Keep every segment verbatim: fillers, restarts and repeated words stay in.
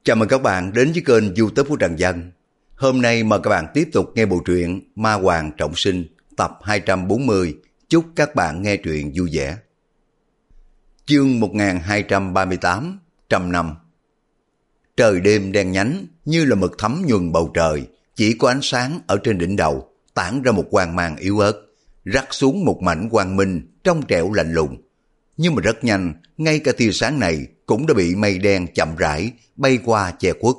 Chào mừng các bạn đến với kênh YouTube của Trần Dân. Hôm nay mời các bạn tiếp tục nghe bộ truyện Ma Hoàng Trọng Sinh tập hai trăm bốn mươi. Chúc các bạn nghe truyện vui vẻ. Chương một nghìn hai trăm ba mươi tám, Trăm Năm. Trời đêm đen nhánh như là mực thấm nhuần bầu trời, chỉ có ánh sáng ở trên đỉnh đầu tản ra một quang mang yếu ớt, rắc xuống một mảnh quang minh trong trẻo lạnh lùng. Nhưng mà rất nhanh, ngay cả tia sáng này cũng đã bị mây đen chậm rãi bay qua che khuất.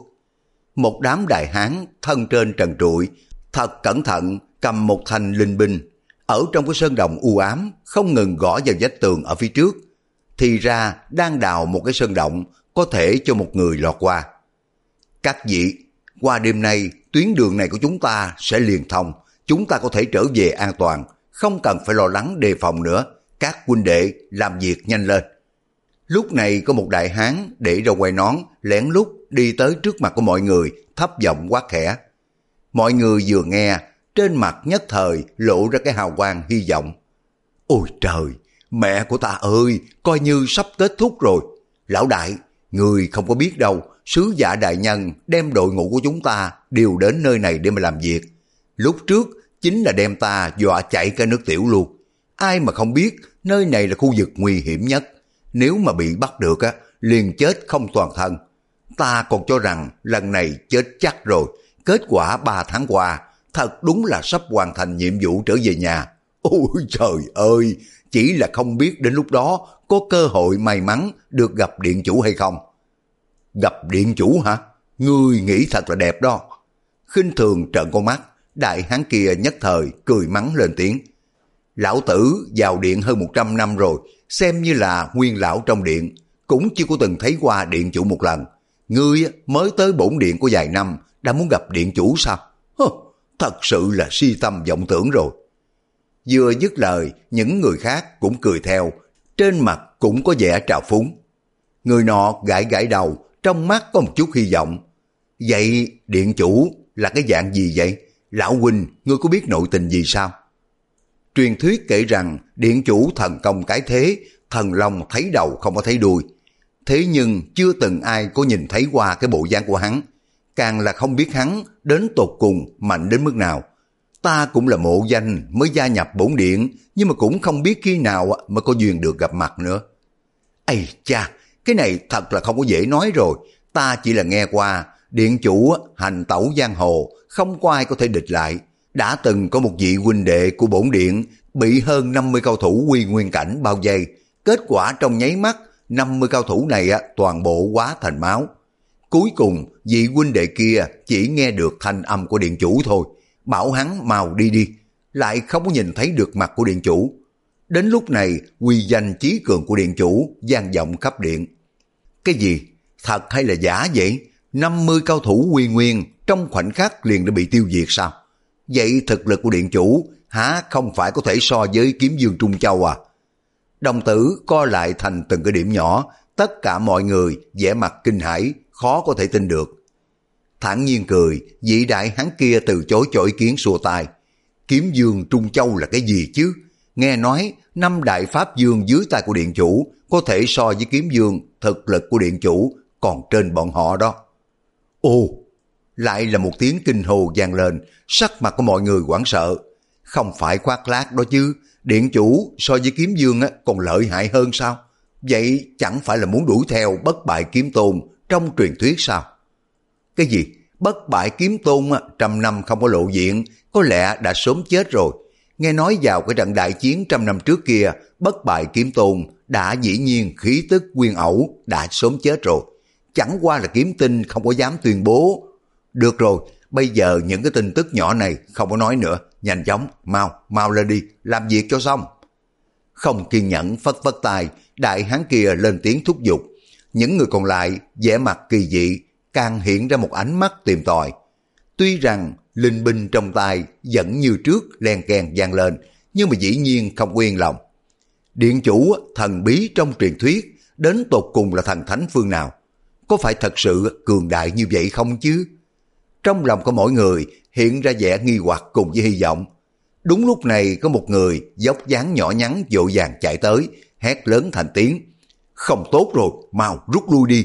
Một đám đại hán thân trên trần trụi, thật cẩn thận cầm một thanh linh binh, ở trong cái sơn động u ám không ngừng gõ vào vách tường ở phía trước. Thì ra đang đào một cái sơn động có thể cho một người lọt qua. Các vị, qua đêm nay tuyến đường này của chúng ta sẽ liền thông, chúng ta có thể trở về an toàn, không cần phải lo lắng đề phòng nữa. Các huynh đệ làm việc nhanh lên. Lúc này có một đại hán để râu quai nón lén lút đi tới trước mặt của mọi người, thấp giọng quát khẽ. Mọi người vừa nghe, trên mặt nhất thời lộ ra cái hào quang hy vọng. Ôi trời, mẹ của ta ơi, coi như sắp kết thúc rồi. Lão đại, người không có biết đâu, sứ giả đại nhân đem đội ngũ của chúng ta đều đến nơi này để mà làm việc. Lúc trước chính là đem ta dọa chạy cả nước tiểu luôn. Ai mà không biết nơi này là khu vực nguy hiểm nhất. Nếu mà bị bắt được á, liền chết không toàn thân. Ta còn cho rằng lần này chết chắc rồi. Kết quả ba tháng qua, thật đúng là sắp hoàn thành nhiệm vụ trở về nhà. Ôi trời ơi, chỉ là không biết đến lúc đó có cơ hội may mắn được gặp điện chủ hay không. Gặp điện chủ hả? Ngươi nghĩ thật là đẹp đó. Khinh thường trợn con mắt, đại hán kia nhất thời cười mắng lên tiếng. Lão tử vào điện hơn một trăm năm rồi, xem như là nguyên lão trong điện, cũng chưa có từng thấy qua điện chủ một lần. Ngươi mới tới bổn điện có vài năm, đã muốn gặp điện chủ sao? Hơ, thật sự là si tâm vọng tưởng rồi. Vừa dứt lời, những người khác cũng cười theo, trên mặt cũng có vẻ trào phúng. Người nọ gãi gãi đầu, trong mắt có một chút hy vọng. Vậy điện chủ là cái dạng gì vậy? Lão huynh, ngươi có biết nội tình gì sao? Truyền thuyết kể rằng điện chủ thần công cái thế, thần long thấy đầu không có thấy đuôi. Thế nhưng chưa từng ai có nhìn thấy qua cái bộ dáng của hắn, càng là không biết hắn đến tột cùng mạnh đến mức nào. Ta cũng là mộ danh mới gia nhập bổn điện, nhưng mà cũng không biết khi nào mà có duyên được gặp mặt nữa. Ây cha, cái này thật là không có dễ nói rồi. Ta chỉ là nghe qua, điện chủ hành tẩu giang hồ, không có ai có thể địch lại. Đã từng có một vị huynh đệ của bổn điện bị hơn năm mươi cao thủ quy nguyên cảnh bao vây. Kết quả trong nháy mắt, năm mươi cao thủ này toàn bộ hóa thành máu. Cuối cùng, vị huynh đệ kia chỉ nghe được thanh âm của điện chủ thôi. Bảo hắn mau đi đi, lại không có nhìn thấy được mặt của điện chủ. Đến lúc này, uy danh chí cường của điện chủ vang vọng khắp điện. Cái gì? Thật hay là giả vậy? năm mươi cao thủ quy nguyên trong khoảnh khắc liền đã bị tiêu diệt sao? Vậy thực lực của điện chủ há không phải có thể so với kiếm dương Trung Châu à? Đồng tử co lại thành từng cái điểm nhỏ, tất cả mọi người vẻ mặt kinh hãi, khó có thể tin được. Thản nhiên cười, vị đại hán kia từ chối cho ý kiến xua tay. Kiếm dương Trung Châu là cái gì chứ? Nghe nói năm đại pháp dương dưới tay của điện chủ có thể so với kiếm dương, thực lực của điện chủ còn trên bọn họ đó. Ồ! Lại là một tiếng kinh hồ vang lên, sắc mặt của mọi người hoảng sợ. Không phải khoác lác đó chứ, điện chủ so với kiếm dương còn lợi hại hơn sao? Vậy chẳng phải là muốn đuổi theo bất bại kiếm tôn trong truyền thuyết sao? Cái gì? Bất bại kiếm tôn trăm năm không có lộ diện, có lẽ đã sớm chết rồi. Nghe nói vào cái trận đại chiến trăm năm trước kia, bất bại kiếm tôn đã dĩ nhiên khí tức nguyên ẩu đã sớm chết rồi. Chẳng qua là kiếm tinh không có dám tuyên bố. Được rồi, bây giờ những cái tin tức nhỏ này không có nói nữa, nhanh chóng, mau, mau lên đi, làm việc cho xong. Không kiên nhẫn phất phất tay, đại hán kia lên tiếng thúc giục. Những người còn lại vẻ mặt kỳ dị, càng hiện ra một ánh mắt tìm tòi. Tuy rằng linh binh trong tay vẫn như trước len keng vang lên, nhưng mà dĩ nhiên không yên lòng. Điện chủ thần bí trong truyền thuyết đến tột cùng là thần thánh phương nào? Có phải thật sự cường đại như vậy không chứ? Trong lòng của mỗi người hiện ra vẻ nghi hoặc cùng với hy vọng. Đúng lúc này có một người dốc dáng nhỏ nhắn vội vàng chạy tới, hét lớn thành tiếng. Không tốt rồi, mau rút lui đi.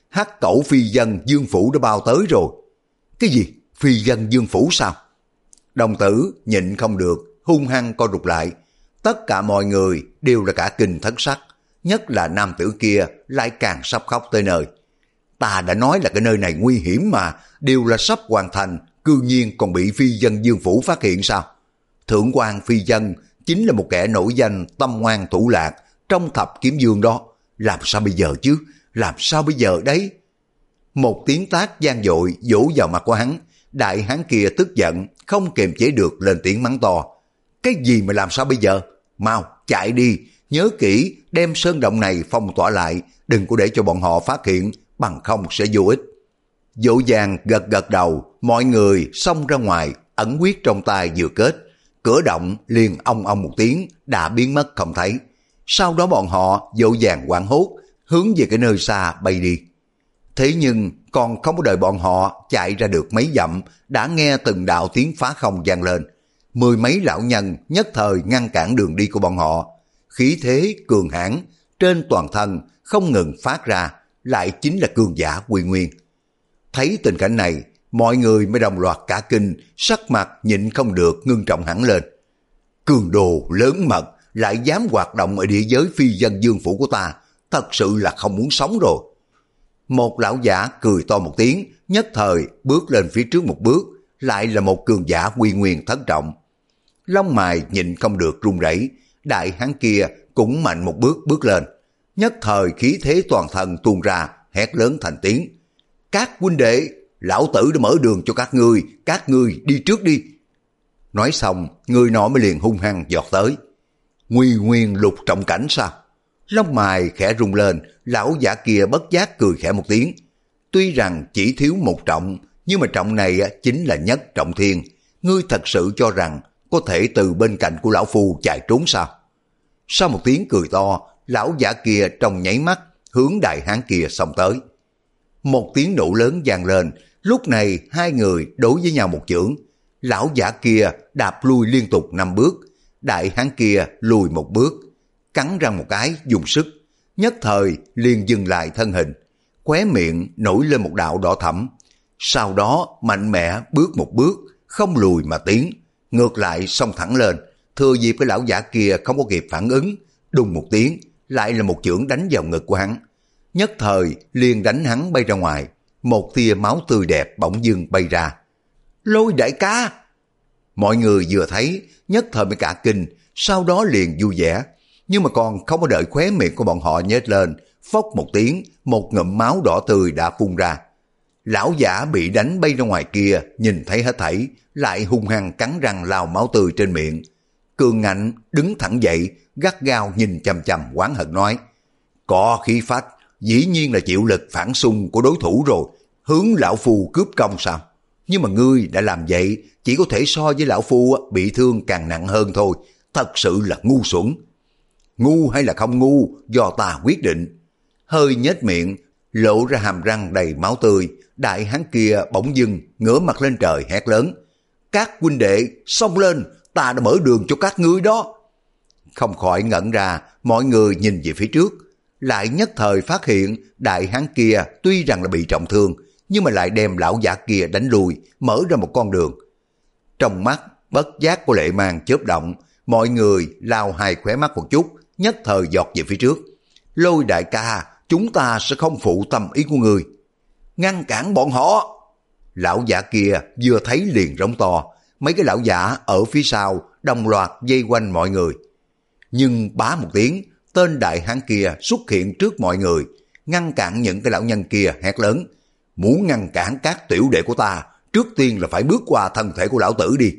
hắc cẩu phi dân Dương Phủ đã bao tới rồi. Cái gì? Phi dân Dương Phủ sao? Đồng tử nhịn không được, hung hăng co rụt lại. Tất cả mọi người đều là cả kinh thất sắc, nhất là nam tử kia lại càng sắp khóc tới nơi. Ta đã nói là cái nơi này nguy hiểm mà, đều là sắp hoàn thành, cư nhiên còn bị phi dân Dương Phủ phát hiện sao? Thượng quan phi dân chính là một kẻ nổi danh tâm ngoan thủ lạc trong thập kiếm dương đó. Làm sao bây giờ chứ? Làm sao bây giờ đấy? Một tiếng tác gian dội vỗ vào mặt của hắn. Đại hán kia tức giận, không kiềm chế được lên tiếng mắng to. Cái gì mà làm sao bây giờ? Mau, chạy đi, nhớ kỹ đem sơn động này phong tỏa lại, đừng có để cho bọn họ phát hiện, bằng không sẽ vô ích. Dỗ dàng gật gật đầu, mọi người xông ra ngoài, ẩn quyết trong tay vừa kết. Cửa động liền ong ong một tiếng, đã biến mất không thấy. Sau đó bọn họ dỗ dàng hoảng hốt, hướng về cái nơi xa bay đi. Thế nhưng còn không có đợi bọn họ chạy ra được mấy dặm, đã nghe từng đạo tiếng phá không vang lên. Mười mấy lão nhân nhất thời ngăn cản đường đi của bọn họ. Khí thế cường hãn trên toàn thân không ngừng phát ra, lại chính là cường giả Quy Nguyên. Thấy tình cảnh này, mọi người mới đồng loạt cả kinh, sắc mặt nhịn không được ngưng trọng hẳn lên. Cường đồ lớn mật lại dám hoạt động ở địa giới phi dân Dương Phủ của ta, thật sự là không muốn sống rồi. Một lão giả cười to một tiếng, nhất thời bước lên phía trước một bước, lại là một cường giả Quy Nguyên thất trọng. Lông mày nhịn không được run rẩy, đại hán kia cũng mạnh một bước bước lên, nhất thời khí thế toàn thân tuôn ra, hét lớn thành tiếng. Các huynh đệ, lão tử đã mở đường cho các ngươi, các ngươi đi trước đi. Nói xong, người nọ mới liền hung hăng giọt tới. Quy Nguyên lục trọng cảnh sao? Lông mày khẽ rung lên, lão giả kia bất giác cười khẽ một tiếng. Tuy rằng chỉ thiếu một trọng, nhưng mà trọng này chính là nhất trọng thiên. Ngươi thật sự cho rằng có thể từ bên cạnh của lão phu chạy trốn sao? Sau một tiếng cười to, lão giả kia trong nháy mắt hướng đại hán kia xông tới. Một tiếng nổ lớn vang lên, lúc này hai người đối với nhau một chưởng. Lão giả kia đạp lui liên tục năm bước, đại hán kia lùi một bước, cắn răng một cái dùng sức, nhất thời liền dừng lại thân hình, khóe miệng nổi lên một đạo đỏ thẫm. Sau đó mạnh mẽ bước một bước, không lùi mà tiến, ngược lại xông thẳng lên, thừa dịp cái lão giả kia không có kịp phản ứng, đùng một tiếng, lại là một chưởng đánh vào ngực của hắn. Nhất thời liền đánh hắn bay ra ngoài, một tia máu tươi đẹp bỗng dưng bay ra. Lôi đại ca! Mọi người vừa thấy, nhất thời mới cả kinh, sau đó liền vui vẻ. Nhưng mà còn không có đợi khóe miệng của bọn họ nhếch lên, phốc một tiếng, một ngụm máu đỏ tươi đã phun ra. Lão giả bị đánh bay ra ngoài kia, nhìn thấy hết thảy, lại hung hăng cắn răng lao máu tươi trên miệng. Cường Ngạnh đứng thẳng dậy, gắt gao nhìn chằm chằm oán hận nói. Có khí phách, dĩ nhiên là chịu lực phản xung của đối thủ rồi, hướng lão phu cướp công sao? Nhưng mà ngươi đã làm vậy, chỉ có thể so với lão phu bị thương càng nặng hơn thôi, thật sự là ngu xuẩn. Ngu hay là không ngu, do ta quyết định. Hơi nhếch miệng, lộ ra hàm răng đầy máu tươi, đại hán kia bỗng dưng ngửa mặt lên trời hét lớn. Các huynh đệ, xông lên, ta đã mở đường cho các ngươi đó. Không khỏi ngẩn ra, mọi người nhìn về phía trước, lại nhất thời phát hiện đại hán kia tuy rằng là bị trọng thương, nhưng mà lại đem lão giả kia đánh lùi, mở ra một con đường. Trong mắt bất giác của Lệ Mang chớp động, mọi người lao hai khóe mắt một chút, nhất thời giọt về phía trước. Lôi đại ca, chúng ta sẽ không phụ tâm ý của người. Ngăn cản bọn họ! Lão giả kia vừa thấy liền rống to, mấy cái lão giả ở phía sau đồng loạt vây quanh mọi người. Nhưng bá một tiếng, tên đại hán kia xuất hiện trước mọi người, ngăn cản những cái lão nhân kia hét lớn. Muốn ngăn cản các tiểu đệ của ta, trước tiên là phải bước qua thân thể của lão tử đi.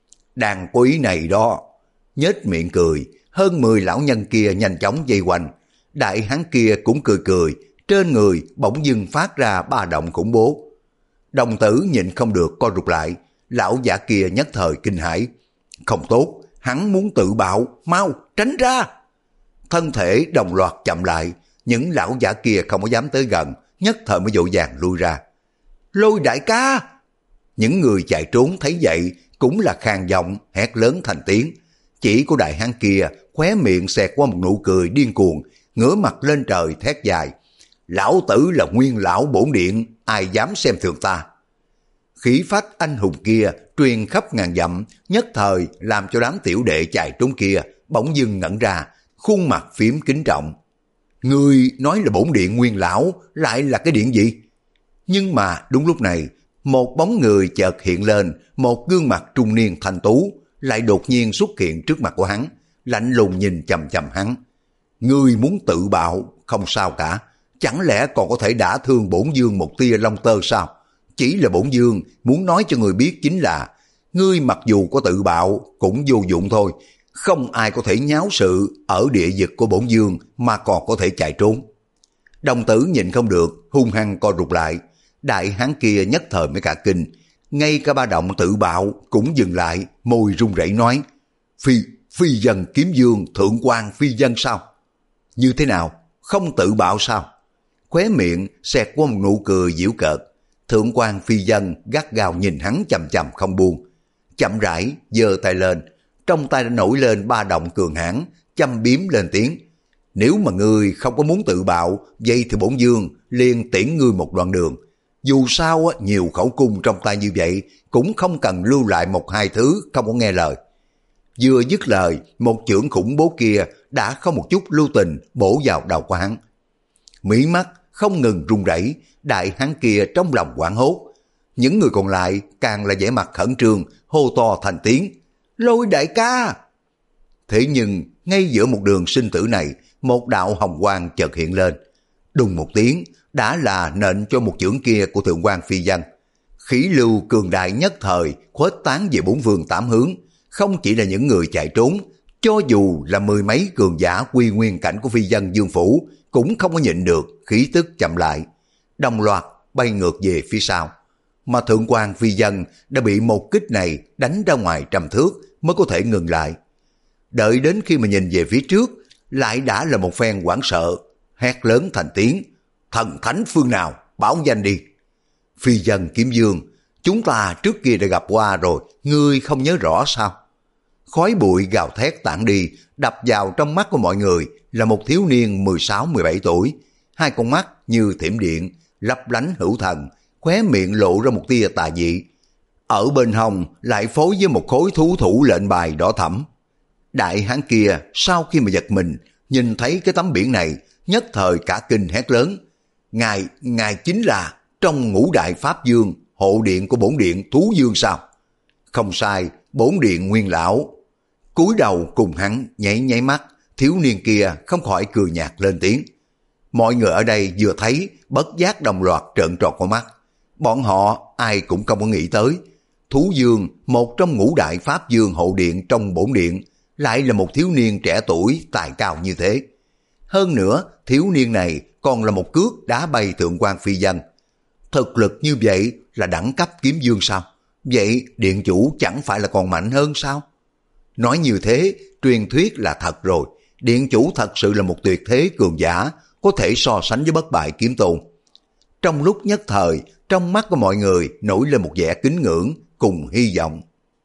Đang có ý này đó. Nhếch miệng cười, hơn mười lão nhân kia nhanh chóng vây quanh. Đại hán kia cũng cười cười, trên người bỗng dưng phát ra ba động khủng bố. Đồng tử nhịn không được co rụt lại, lão giả kia nhất thời kinh hãi. Không tốt, hắn muốn tự bạo, mau tránh ra. Thân thể đồng loạt chậm lại, những lão giả kia không có dám tới gần, nhất thời mới vội vàng lui ra. Lôi đại ca! Những người chạy trốn thấy vậy cũng là khàn giọng hét lớn thành tiếng. Chỉ của đại hán kia khóe miệng xẹt qua một nụ cười điên cuồng, ngửa mặt lên trời thét dài. Lão tử là Nguyên lão bổn điện, ai dám xem thường ta. Khí phách anh hùng kia truyền khắp ngàn dặm, nhất thời làm cho đám tiểu đệ chạy trốn kia bỗng dưng ngẩn ra, khuôn mặt phím kính trọng. Ngươi nói là bổn điện Nguyên lão, lại là cái điện gì? Nhưng mà đúng lúc này, một bóng người chợt hiện lên, một gương mặt trung niên thanh tú, lại đột nhiên xuất hiện trước mặt của hắn, lạnh lùng nhìn chằm chằm hắn. Ngươi muốn tự bạo, không sao cả, chẳng lẽ còn có thể đả thương bổn dương một tia lông tơ sao? Chỉ là bổn dương muốn nói cho người biết chính là, ngươi mặc dù có tự bạo cũng vô dụng thôi, không ai có thể nháo sự ở địa vực của bổn dương mà còn có thể chạy trốn. Đồng tử nhìn không được, hung hăng co rụt lại, đại hán kia nhất thời mới cả kinh, ngay cả ba động tự bạo cũng dừng lại, môi run rẩy nói, phi, phi dân kiếm dương thượng quan phi dân sao? Như thế nào, không tự bạo sao? Khóe miệng xẹt qua một nụ cười giễu cợt, thượng quan phi dân gắt gao nhìn hắn chằm chằm không buông, chậm rãi giơ tay lên, trong tay đã nổi lên ba động cường hãn, châm biếm lên tiếng, nếu mà ngươi không có muốn tự bạo, vậy thì bổn dương liền tiễn ngươi một đoạn đường. Dù sao nhiều khẩu cung trong tay như vậy cũng không cần lưu lại một hai thứ không có nghe lời. Vừa dứt lời, một chưởng khủng bố kia đã không một chút lưu tình bổ vào đầu của hắn. Mí mắt không ngừng run rẩy, đại hán kia trong lòng hoảng hốt. Những người còn lại càng là vẻ mặt khẩn trương, hô to thành tiếng, Lôi đại ca! Thế nhưng ngay giữa một đường sinh tử này, một đạo hồng quang chợt hiện lên. Đùng một tiếng, đã là nện cho một chưởng kia của thượng quan phi dân. Khí lưu cường đại nhất thời khuếch tán về bốn phương tám hướng, không chỉ là những người chạy trốn, cho dù là mười mấy cường giả quy nguyên cảnh của phi dân Dương Phủ cũng không có nhịn được, khí tức chậm lại, đồng loạt bay ngược về phía sau. Mà thượng quan phi dân đã bị một kích này đánh ra ngoài trăm thước mới có thể ngừng lại. Đợi đến khi mà nhìn về phía trước, lại đã là một phen hoảng sợ, hét lớn thành tiếng, thần thánh phương nào, báo danh đi. Phi dân kiếm dương, chúng ta trước kia đã gặp qua rồi, ngươi không nhớ rõ sao? Khói bụi gào thét tản đi, đập vào trong mắt của mọi người là một thiếu niên mười sáu mười bảy tuổi, hai con mắt như thiểm điện, lấp lánh hữu thần, khóe miệng lộ ra một tia tà dị. Ở bên hông lại phối với một khối thú thủ lệnh bài đỏ thẫm. Đại hán kia sau khi mà giật mình, nhìn thấy cái tấm biển này, nhất thời cả kinh hét lớn, Ngài, ngài chính là trong ngũ đại pháp dương, hộ điện của bổn điện Thú Dương sao? Không sai, bổn điện Nguyên lão. Cúi đầu cùng hắn nháy nháy mắt, thiếu niên kia không khỏi cười nhạt lên tiếng. Mọi người ở đây vừa thấy, bất giác đồng loạt trợn tròn con mắt. Bọn họ ai cũng không có nghĩ tới, Thú Dương, một trong ngũ đại pháp dương hộ điện trong bổn điện, lại là một thiếu niên trẻ tuổi tài cao như thế. Hơn nữa, thiếu niên này còn là một cước đá bay thượng quan phi dân. Thực lực như vậy là đẳng cấp kiếm dương sao? Vậy điện chủ chẳng phải là còn mạnh hơn sao? Nói như thế, truyền thuyết là thật rồi. Điện chủ thật sự là một tuyệt thế cường giả, có thể so sánh với bất bại kiếm tôn. Trong lúc nhất thời, trong mắt của mọi người nổi lên một vẻ kính ngưỡng cùng hy vọng.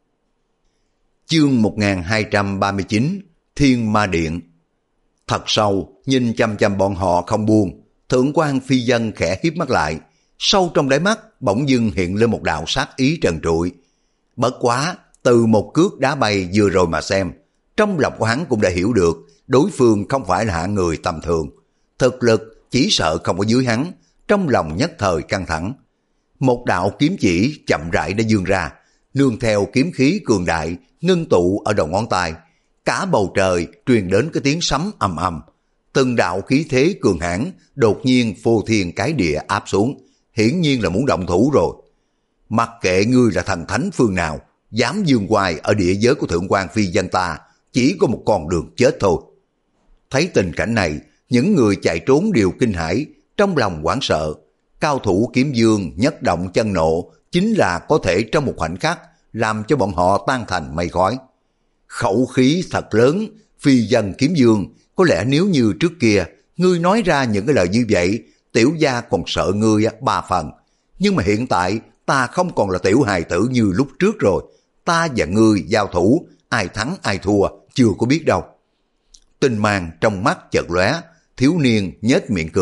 Chương một nghìn hai trăm ba mươi chín, Thiên Ma Điện. Thật sâu, nhìn chăm chăm bọn họ không buông, thượng quan phi dân khẽ hiếp mắt lại, sâu trong đáy mắt bỗng dưng hiện lên một đạo sát ý trần trụi. Bất quá, từ một cước đá bay vừa rồi mà xem, trong lòng của hắn cũng đã hiểu được đối phương không phải là hạng người tầm thường. Thực lực chỉ sợ không có dưới hắn, trong lòng nhất thời căng thẳng. Một đạo kiếm chỉ chậm rãi đã vươn ra, nương theo kiếm khí cường đại ngưng tụ ở đầu ngón tay, cả bầu trời truyền đến cái tiếng sấm ầm ầm. Từng đạo khí thế cường hãn đột nhiên phô thiên cái địa áp xuống, hiển nhiên là muốn động thủ rồi. Mặc kệ ngươi là thần thánh phương nào, dám dương oai ở địa giới của thượng quan phi dân ta, chỉ có một con đường chết thôi. Thấy tình cảnh này, những người chạy trốn đều kinh hãi, trong lòng hoảng sợ. Cao thủ kiếm dương nhất động chân nộ, chính là có thể trong một khoảnh khắc làm cho bọn họ tan thành mây khói. Khẩu khí thật lớn, phi dân kiếm dương, có lẽ nếu như trước kia ngươi nói ra những cái lời như vậy, tiểu gia còn sợ ngươi ba phần. Nhưng mà hiện tại ta không còn là tiểu hài tử như lúc trước rồi. Ta và ngươi giao thủ, ai thắng ai thua chưa có biết đâu. Tinh mang trong mắt chợt lóe, thiếu niên nhếch miệng cười,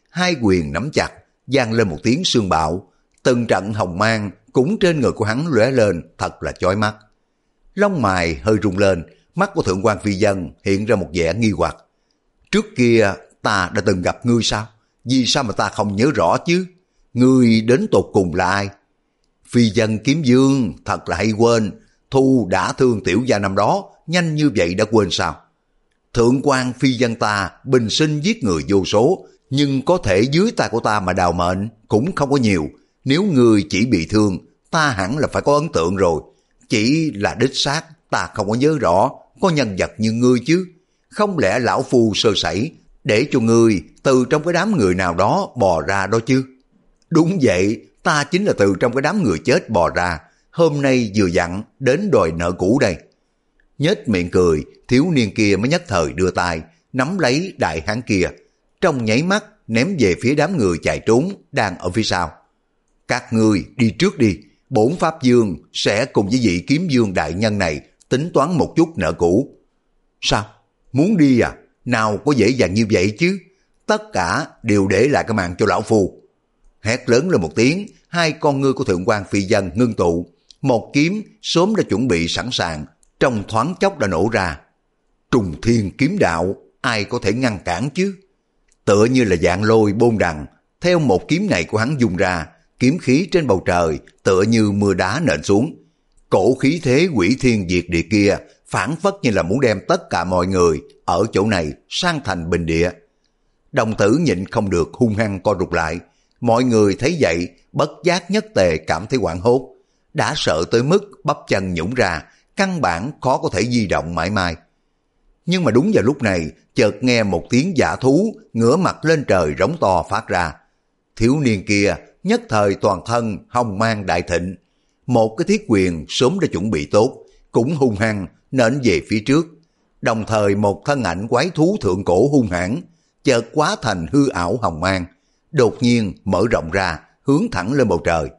hai quyền nắm chặt, vang lên một tiếng sương bạo, từng trận hồng mang cũng trên người của hắn lóe lên thật là chói mắt. Lông mày hơi rung lên, mắt của Thượng quan Phi Vân hiện ra một vẻ nghi hoặc. Trước kia ta đã từng gặp ngươi sao? Vì sao mà ta không nhớ rõ chứ? Ngươi đến tột cùng là ai? Phi Vân kiếm vương thật là hay quên, Thu đã thương tiểu gia năm đó, nhanh như vậy đã quên sao? Thượng quan Phi Vân ta bình sinh giết người vô số, nhưng có thể dưới tay của ta mà đào mệnh cũng không có nhiều. Nếu ngươi chỉ bị thương, ta hẳn là phải có ấn tượng rồi. Chỉ là đích xác ta không có nhớ rõ có nhân vật như ngươi chứ. Không lẽ lão phu sơ sẩy để cho ngươi từ trong cái đám người nào đó bò ra đó chứ? Đúng vậy, ta chính là từ trong cái đám người chết bò ra, hôm nay vừa dặn đến đòi nợ cũ đây. Nhếch miệng cười, thiếu niên kia mới nhất thời đưa tay nắm lấy đại hán kia, trong nháy mắt ném về phía đám người chạy trốn đang ở phía sau. Các ngươi đi trước đi, bổn pháp vương sẽ cùng với vị kiếm vương đại nhân này tính toán một chút nợ cũ. Sao? Muốn đi à? Nào có dễ dàng như vậy chứ? Tất cả đều để lại cái mạng cho lão phu. Hét lớn lên một tiếng, hai con ngươi của Thượng quan Phi Vân ngưng tụ, một kiếm sớm đã chuẩn bị sẵn sàng, trong thoáng chốc đã nổ ra. Trùng thiên kiếm đạo, ai có thể ngăn cản chứ? Tựa như là dạng lôi bôn đằng, theo một kiếm này của hắn dùng ra, kiếm khí trên bầu trời tựa như mưa đá nện xuống. Cổ khí thế quỷ thiên diệt địa kia phản phất như là muốn đem tất cả mọi người ở chỗ này sang thành bình địa. Đồng tử nhịn không được hung hăng co rụt lại. Mọi người thấy vậy bất giác nhất tề cảm thấy hoảng hốt, đã sợ tới mức bắp chân nhũn ra, căn bản khó có thể di động mãi mai. Nhưng mà đúng vào lúc này, chợt nghe một tiếng dã thú ngửa mặt lên trời rống to phát ra. Thiếu niên kia nhất thời toàn thân hồng mang đại thịnh, một cái thiết quyền sớm đã chuẩn bị tốt, cũng hung hăng nện về phía trước. Đồng thời một thân ảnh quái thú thượng cổ hung hãn chợt hóa thành hư ảo hồng mang, đột nhiên mở rộng ra, hướng thẳng lên bầu trời.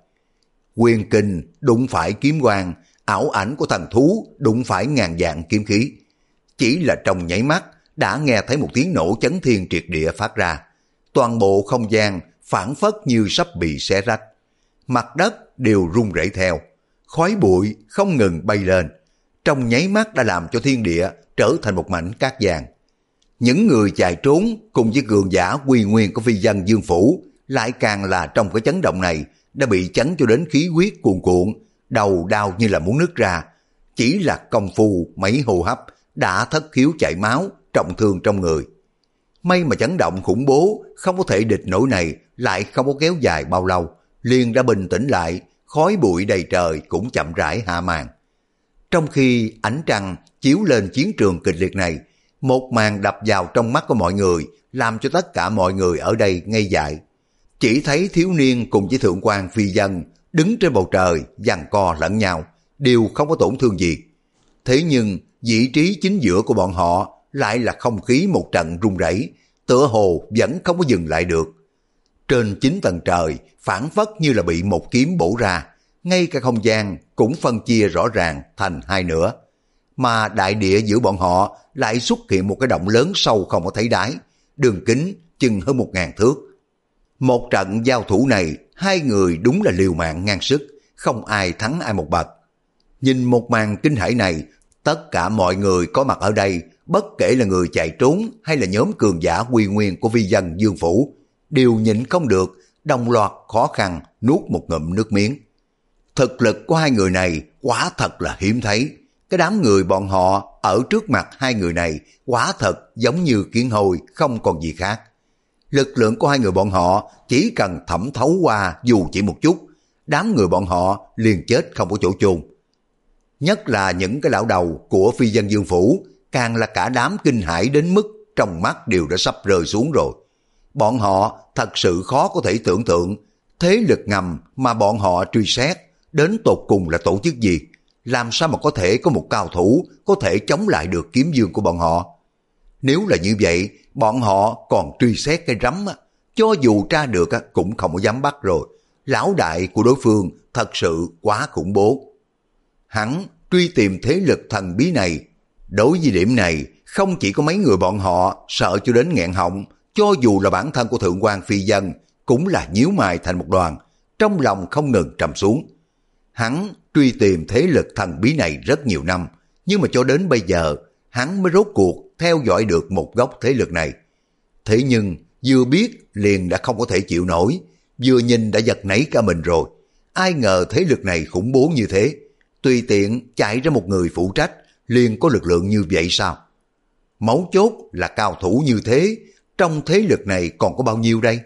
Quyền kình đụng phải kiếm quang, ảo ảnh của thần thú đụng phải ngàn vạn kiếm khí. Chỉ là trong nháy mắt đã nghe thấy một tiếng nổ chấn thiên triệt địa phát ra. Toàn bộ không gian phảng phất như sắp bị xé rách. Mặt đất đều rung rẩy theo, khói bụi không ngừng bay lên. Trong nháy mắt đã làm cho thiên địa trở thành một mảnh cát vàng. Những người chạy trốn cùng với cường giả quy nguyên của Phi Vân Dương Phủ lại càng là trong cái chấn động này đã bị chấn cho đến khí huyết cuồn cuộn, đầu đau như là muốn nứt ra. Chỉ là công phu mấy hô hấp đã thất khiếu chảy máu, trọng thương trong người. May mà chấn động khủng bố không có thể địch nổi này lại không có kéo dài bao lâu, liền đã bình tĩnh lại, khói bụi đầy trời cũng chậm rãi hạ màn. Trong khi ánh trăng chiếu lên chiến trường kịch liệt này, một màn đập vào trong mắt của mọi người, làm cho tất cả mọi người ở đây ngây dại. Chỉ thấy thiếu niên cùng với Thượng quan Phi Vân đứng trên bầu trời giằng co lẫn nhau, đều không có tổn thương gì. Thế nhưng vị trí chính giữa của bọn họ lại là không khí một trận rung rẩy, tựa hồ vẫn không có dừng lại được. Trên chín tầng trời phảng phất như là bị một kiếm bổ ra, ngay cả không gian cũng phân chia rõ ràng thành hai nửa. Mà đại địa giữa bọn họ lại xuất hiện một cái động lớn sâu không có thấy đáy, đường kính chừng hơn một ngàn thước. Một trận giao thủ này, hai người đúng là liều mạng ngang sức, không ai thắng ai một bậc. Nhìn một màn kinh hãi này, tất cả mọi người có mặt ở đây, bất kể là người chạy trốn hay là nhóm cường giả quy nguyên của Vi Dân Dương Phủ, đều nhịn không được, đồng loạt khó khăn nuốt một ngụm nước miếng. Thực lực của hai người này quả thật là hiếm thấy. Cái đám người bọn họ ở trước mặt hai người này quả thật giống như kiến hôi, không còn gì khác. Lực lượng của hai người bọn họ chỉ cần thẩm thấu qua dù chỉ một chút, đám người bọn họ liền chết không có chỗ chôn. Nhất là những cái lão đầu của Phi Dân Dương Phủ, càng là cả đám kinh hãi đến mức trong mắt đều đã sắp rơi xuống rồi. Bọn họ thật sự khó có thể tưởng tượng thế lực ngầm mà bọn họ truy xét đến tột cùng là tổ chức gì, làm sao mà có thể có một cao thủ có thể chống lại được kiếm dương của bọn họ. Nếu là như vậy, bọn họ còn truy xét cái rắm, cho dù tra được cũng không có dám bắt rồi. Lão đại của đối phương thật sự quá khủng bố. Hắn truy tìm thế lực thần bí này, đối với điểm này không chỉ có mấy người bọn họ sợ cho đến nghẹn họng, cho dù là bản thân của thượng quan phi dân cũng là nhíu mày thành một đoàn, trong lòng không ngừng trầm xuống. Hắn truy tìm thế lực thần bí này rất nhiều năm, nhưng mà cho đến bây giờ hắn mới rốt cuộc theo dõi được một góc thế lực này. Thế nhưng vừa biết liền đã không có thể chịu nổi, vừa nhìn đã giật nảy cả mình rồi. Ai ngờ thế lực này khủng bố như thế, tùy tiện chạy ra một người phụ trách liền có lực lượng như vậy sao? Mấu chốt là cao thủ như thế, trong thế lực này còn có bao nhiêu đây?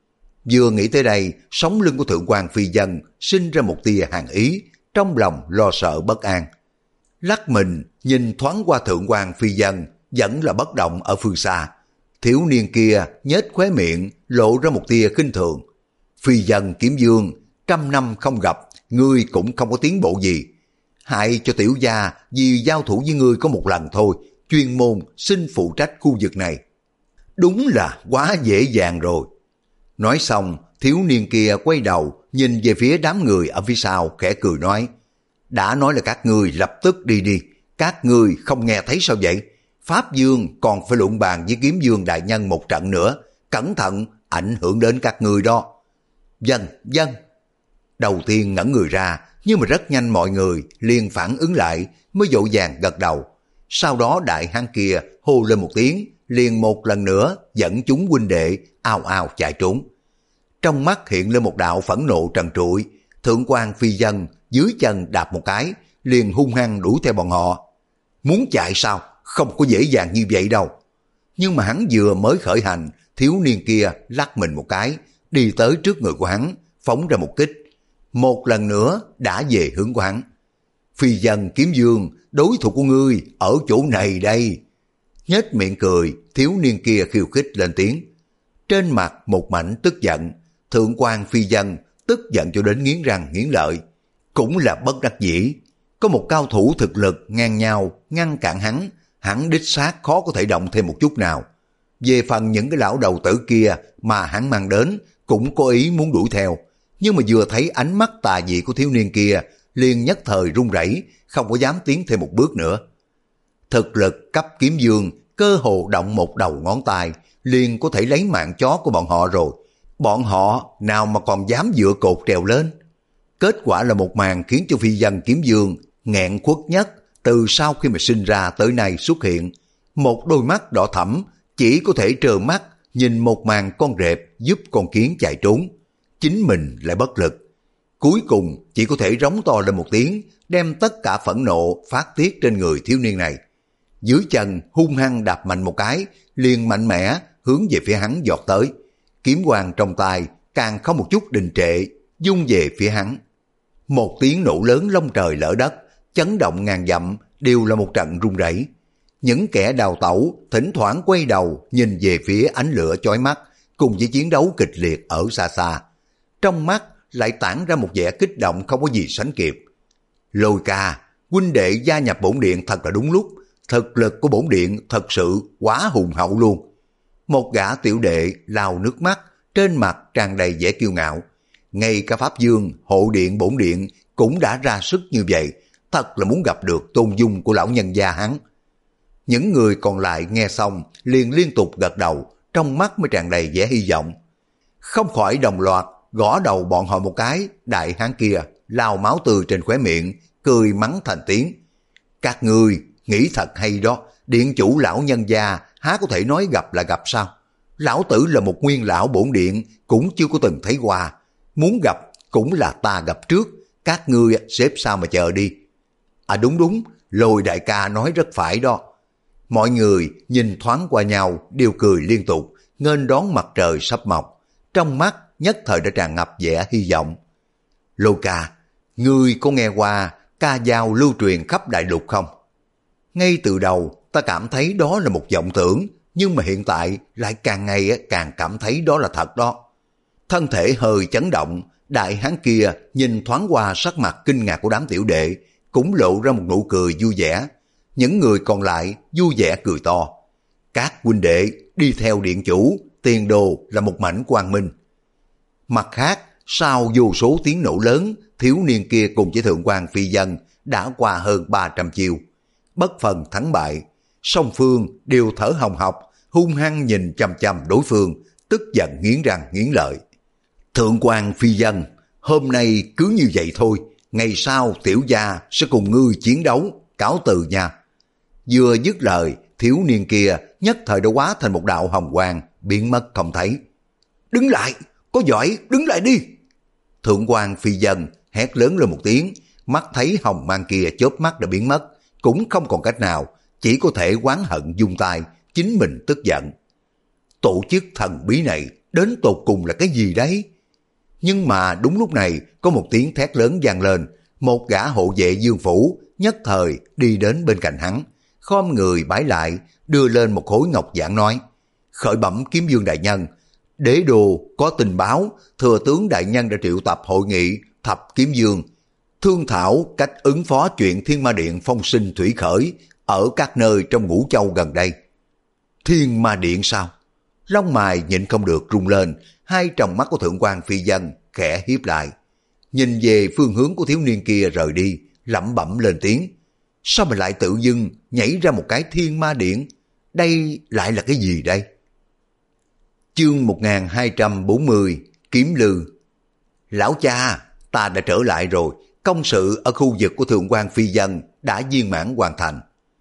Vừa nghĩ tới đây, sống lưng của thượng quan phi dân sinh ra một tia hàn ý, trong lòng lo sợ bất an. Lắc mình nhìn thoáng qua thượng quan phi dân, vẫn là bất động ở phương xa. Thiếu niên kia nhếch khóe miệng, lộ ra một tia khinh thường. Phi dân kiếm dương, trăm năm không gặp, ngươi cũng không có tiến bộ gì. Hại cho tiểu gia vì giao thủ với ngươi có một lần thôi, chuyên môn xin phụ trách khu vực này. Đúng là quá dễ dàng rồi. Nói xong, thiếu niên kia quay đầu, nhìn về phía đám người ở phía sau, khẽ cười nói, đã nói là các ngươi lập tức đi đi, các ngươi không nghe thấy sao vậy? Pháp Dương còn phải luận bàn với Kiếm Dương đại nhân một trận nữa, cẩn thận ảnh hưởng đến các ngươi đó. Dân, dân. Đầu tiên ngẩn người ra, nhưng mà rất nhanh mọi người liền phản ứng lại, mới vội vàng gật đầu. Sau đó đại hán kia hô lên một tiếng, liền một lần nữa dẫn chúng huynh đệ ào ào chạy trốn. Trong mắt hiện lên một đạo phẫn nộ trần trụi, thượng quan phi dân dưới chân đạp một cái, liền hung hăng đuổi theo bọn họ. Muốn chạy sao? Không có dễ dàng như vậy đâu. Nhưng mà hắn vừa mới khởi hành, thiếu niên kia lắc mình một cái, đi tới trước người của hắn, phóng ra một kích. Một lần nữa đã về hướng của hắn. Phi dân kiếm dương, đối thủ của ngươi ở chỗ này đây. Nhếch miệng cười, thiếu niên kia khiêu khích lên tiếng. Trên mặt một mảnh tức giận, thượng quan phi dân tức giận cho đến nghiến răng nghiến lợi. Cũng là bất đắc dĩ, có một cao thủ thực lực ngang nhau ngăn cản hắn, hắn đích xác khó có thể động thêm một chút nào. Về phần những cái lão đầu tử kia mà hắn mang đến cũng có ý muốn đuổi theo, nhưng mà vừa thấy ánh mắt tà dị của thiếu niên kia, liền nhất thời run rẩy, không có dám tiến thêm một bước nữa. Thực lực cấp kiếm dương, cơ hồ động một đầu ngón tay, liền có thể lấy mạng chó của bọn họ rồi. Bọn họ nào mà còn dám dựa cột trèo lên. Kết quả là một màn khiến cho phi dân kiếm dương nghẹn khuất nhất từ sau khi mà sinh ra tới nay xuất hiện. Một đôi mắt đỏ thẫm, chỉ có thể trơ mắt nhìn một màn con rệp giúp con kiến chạy trốn. Chính mình lại bất lực. Cuối cùng chỉ có thể rống to lên một tiếng, đem tất cả phẫn nộ phát tiết trên người thiếu niên này. Dưới chân hung hăng đạp mạnh một cái, liền mạnh mẽ hướng về phía hắn giọt tới. Kiếm quang trong tay càng không một chút đình trệ, dung về phía hắn. Một tiếng nổ lớn long trời lở đất, chấn động ngàn dặm, đều là một trận rung rẩy. Những kẻ đào tẩu thỉnh thoảng quay đầu nhìn về phía ánh lửa chói mắt, cùng với chiến đấu kịch liệt ở xa xa. Trong mắt lại tản ra một vẻ kích động không có gì sánh kịp. Lôi ca, huynh đệ gia nhập bổn điện thật là đúng lúc, thực lực của bổn điện thật sự quá hùng hậu luôn. Một gã tiểu đệ lao nước mắt, trên mặt tràn đầy vẻ kiêu ngạo. Ngay cả Pháp Dương, hộ điện bổn điện cũng đã ra sức như vậy, thật là muốn gặp được tôn dung của lão nhân gia hắn. Những người còn lại nghe xong liền liên tục gật đầu, trong mắt mới tràn đầy vẻ hy vọng. Không khỏi đồng loạt gõ đầu bọn họ một cái, đại hán kia lao máu tươi trên khóe miệng, cười mắng thành tiếng. Các ngươi nghĩ thật hay đó, điện chủ lão nhân gia há có thể nói gặp là gặp sao? Lão tử là một nguyên lão bổn điện, cũng chưa có từng thấy qua. Muốn gặp cũng là ta gặp trước, các ngươi xếp sao mà chờ đi. À đúng đúng, Lôi đại ca nói rất phải đó. Mọi người nhìn thoáng qua nhau đều cười liên tục, nghênh đón mặt trời sắp mọc. Trong mắt nhất thời đã tràn ngập vẻ hy vọng. Lôi ca, ngươi có nghe qua ca dao lưu truyền khắp đại lục không? Ngay từ đầu ta cảm thấy đó là một vọng tưởng, nhưng mà hiện tại lại càng ngày càng cảm thấy đó là thật đó. Thân thể hơi chấn động, đại hán kia nhìn thoáng qua sắc mặt kinh ngạc của đám tiểu đệ, cũng lộ ra một nụ cười vui vẻ. Những người còn lại vui vẻ cười to. Các huynh đệ đi theo điện chủ, tiền đồ là một mảnh quang minh. Mặt khác, sau vô số tiếng nổ lớn, thiếu niên kia cùng với thượng quan phi dân đã qua hơn ba trăm chiêu. Bất phần thắng bại, song phương đều thở hồng hộc, hung hăng nhìn chằm chằm đối phương, tức giận nghiến răng nghiến lợi. Thượng quan phi dân, hôm nay cứ như vậy thôi, ngày sau tiểu gia sẽ cùng ngươi chiến đấu, cáo từ nha. Vừa dứt lời, thiếu niên kia nhất thời đã hóa thành một đạo hồng quang, biến mất không thấy. Đứng lại, có giỏi, đứng lại đi. Thượng quan phi dân hét lớn lên một tiếng, mắt thấy hồng mang kia chớp mắt đã biến mất, cũng không còn cách nào, chỉ có thể oán hận dung tay, chính mình tức giận. Tổ chức thần bí này đến tột cùng là cái gì đấy? Nhưng mà đúng lúc này có một tiếng thét lớn vang lên, một gã hộ vệ Dương phủ nhất thời đi đến bên cạnh hắn, khom người bái lại, đưa lên một khối ngọc giản nói: khởi bẩm Kiếm Dương đại nhân, đế đô có tình báo thừa tướng đại nhân đã triệu tập hội nghị thập kiếm dương, thương thảo cách ứng phó chuyện Thiên Ma Điện phong sinh thủy khởi ở các nơi trong Ngũ Châu gần đây. Thiên Ma Điện sao? Lông mày nhịn không được rung lên, hai tròng mắt của thượng quan phi dân khẽ hiếp lại, nhìn về phương hướng của thiếu niên kia rời đi, lẩm bẩm lên tiếng: sao mà lại tự dưng nhảy ra một cái Thiên Ma Điện? Đây lại là cái gì đây? Chương một nghìn hai trăm bốn mươi, Kiếm Lư. Lão cha, ta đã trở lại rồi, công sự ở khu vực của thượng quan phi dân đã viên mãn hoàn thành.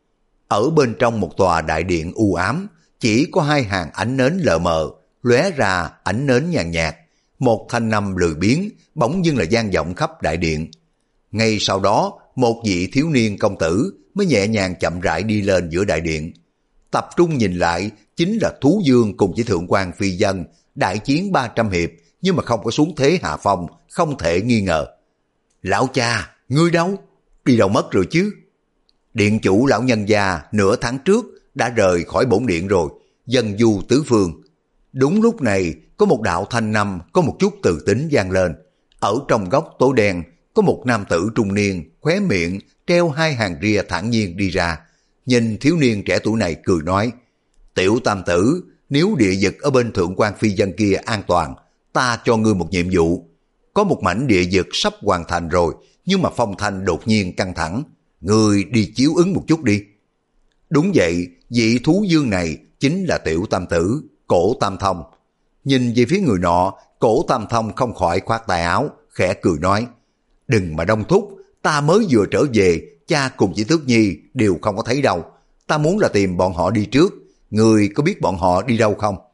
Ở bên trong một tòa đại điện u ám, chỉ có hai hàng ánh nến lờ mờ, lóe ra ánh nến nhàn nhạt, một thanh âm lười biếng bỗng dưng là vang vọng khắp đại điện. Ngay sau đó, một vị thiếu niên công tử mới nhẹ nhàng chậm rãi đi lên giữa đại điện. Tập trung nhìn lại, chính là Thú Dương cùng với thượng quan phi dân, đại chiến ba trăm hiệp, nhưng mà không có xuống thế hạ phong, không thể nghi ngờ. Lão cha, ngươi đâu? Đi đâu mất rồi chứ? Điện chủ lão nhân gia nửa tháng trước đã rời khỏi bổn điện rồi, dân du tứ phương. Đúng lúc này, có một đạo thanh năm có một chút từ tính vang lên. Ở trong góc tối đen, có một nam tử trung niên, khóe miệng, treo hai hàng ria thản nhiên đi ra. Nhìn thiếu niên trẻ tuổi này cười nói: tiểu tam tử, nếu địa vực ở bên thượng quan phi dân kia an toàn, ta cho ngươi một nhiệm vụ. Có một mảnh địa vực sắp hoàn thành rồi, nhưng mà phong thanh đột nhiên căng thẳng. Ngươi đi chiếu ứng một chút đi. Đúng vậy, vị Thú Dương này chính là tiểu tam tử, Cổ Tam Thông. Nhìn về phía người nọ, Cổ Tam Thông không khỏi khoát tay áo, khẽ cười nói: đừng mà đông thúc, ta mới vừa trở về, cha cùng chị Tước Nhi đều không có thấy đâu. Ta muốn là tìm bọn họ đi trước, người có biết bọn họ đi đâu không?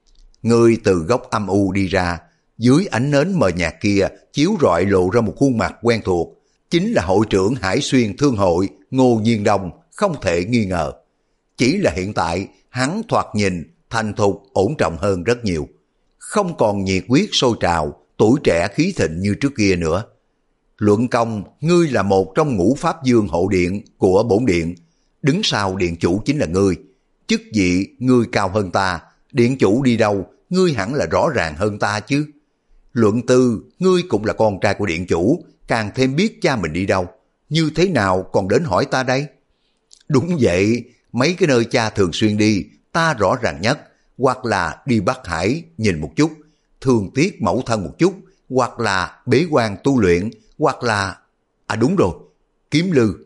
Người từ góc âm u đi ra, dưới ánh nến mờ nhạt kia chiếu rọi lộ ra một khuôn mặt quen thuộc, chính là hội trưởng Hải Xuyên Thương hội Ngô Nhiên Đông, không thể nghi ngờ. Chỉ là hiện tại hắn thoạt nhìn thành thục ổn trọng hơn rất nhiều, không còn nhiệt huyết sôi trào, tuổi trẻ khí thịnh như trước kia nữa. Luận công, ngươi là một trong ngũ pháp dương hộ điện của bổn điện, đứng sau điện chủ chính là ngươi. Chức vị ngươi cao hơn ta, điện chủ đi đâu, ngươi hẳn là rõ ràng hơn ta chứ. Luận tư, ngươi cũng là con trai của điện chủ, càng thêm biết cha mình đi đâu, như thế nào còn đến hỏi ta đây? Đúng vậy, mấy cái nơi cha thường xuyên đi, ta rõ ràng nhất, hoặc là đi Bắc Hải nhìn một chút, thương tiếc mẫu thân một chút, hoặc là bế quan tu luyện, hoặc là... À đúng rồi, Kiếm Lư.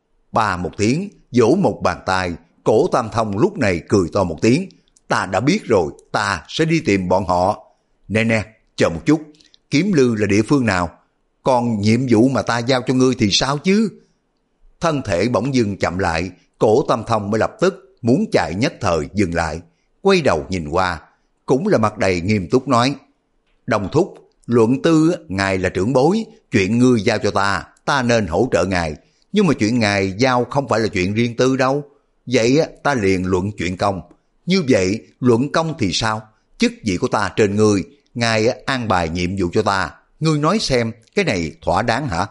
Ba một tiếng, vỗ một bàn tay, Cổ Tam Thông lúc này cười to một tiếng. Ta đã biết rồi, ta sẽ đi tìm bọn họ. Nè nè, chờ một chút, Kiếm Lư là địa phương nào? Còn nhiệm vụ mà ta giao cho ngươi thì sao chứ? Thân thể bỗng dưng chậm lại, Cổ Tam Thông mới lập tức muốn chạy nhất thời dừng lại, quay đầu nhìn qua, cũng là mặt đầy nghiêm túc nói: Đồng thúc, Luận tư ngài là trưởng bối, chuyện ngươi giao cho ta, ta nên hỗ trợ ngài, nhưng mà chuyện ngài giao không phải là chuyện riêng tư đâu. Vậy ta liền luận chuyện công. Như vậy luận công thì sao? Chức vị của ta trên ngươi, ngài an bài nhiệm vụ cho ta, ngươi nói xem cái này thỏa đáng hả?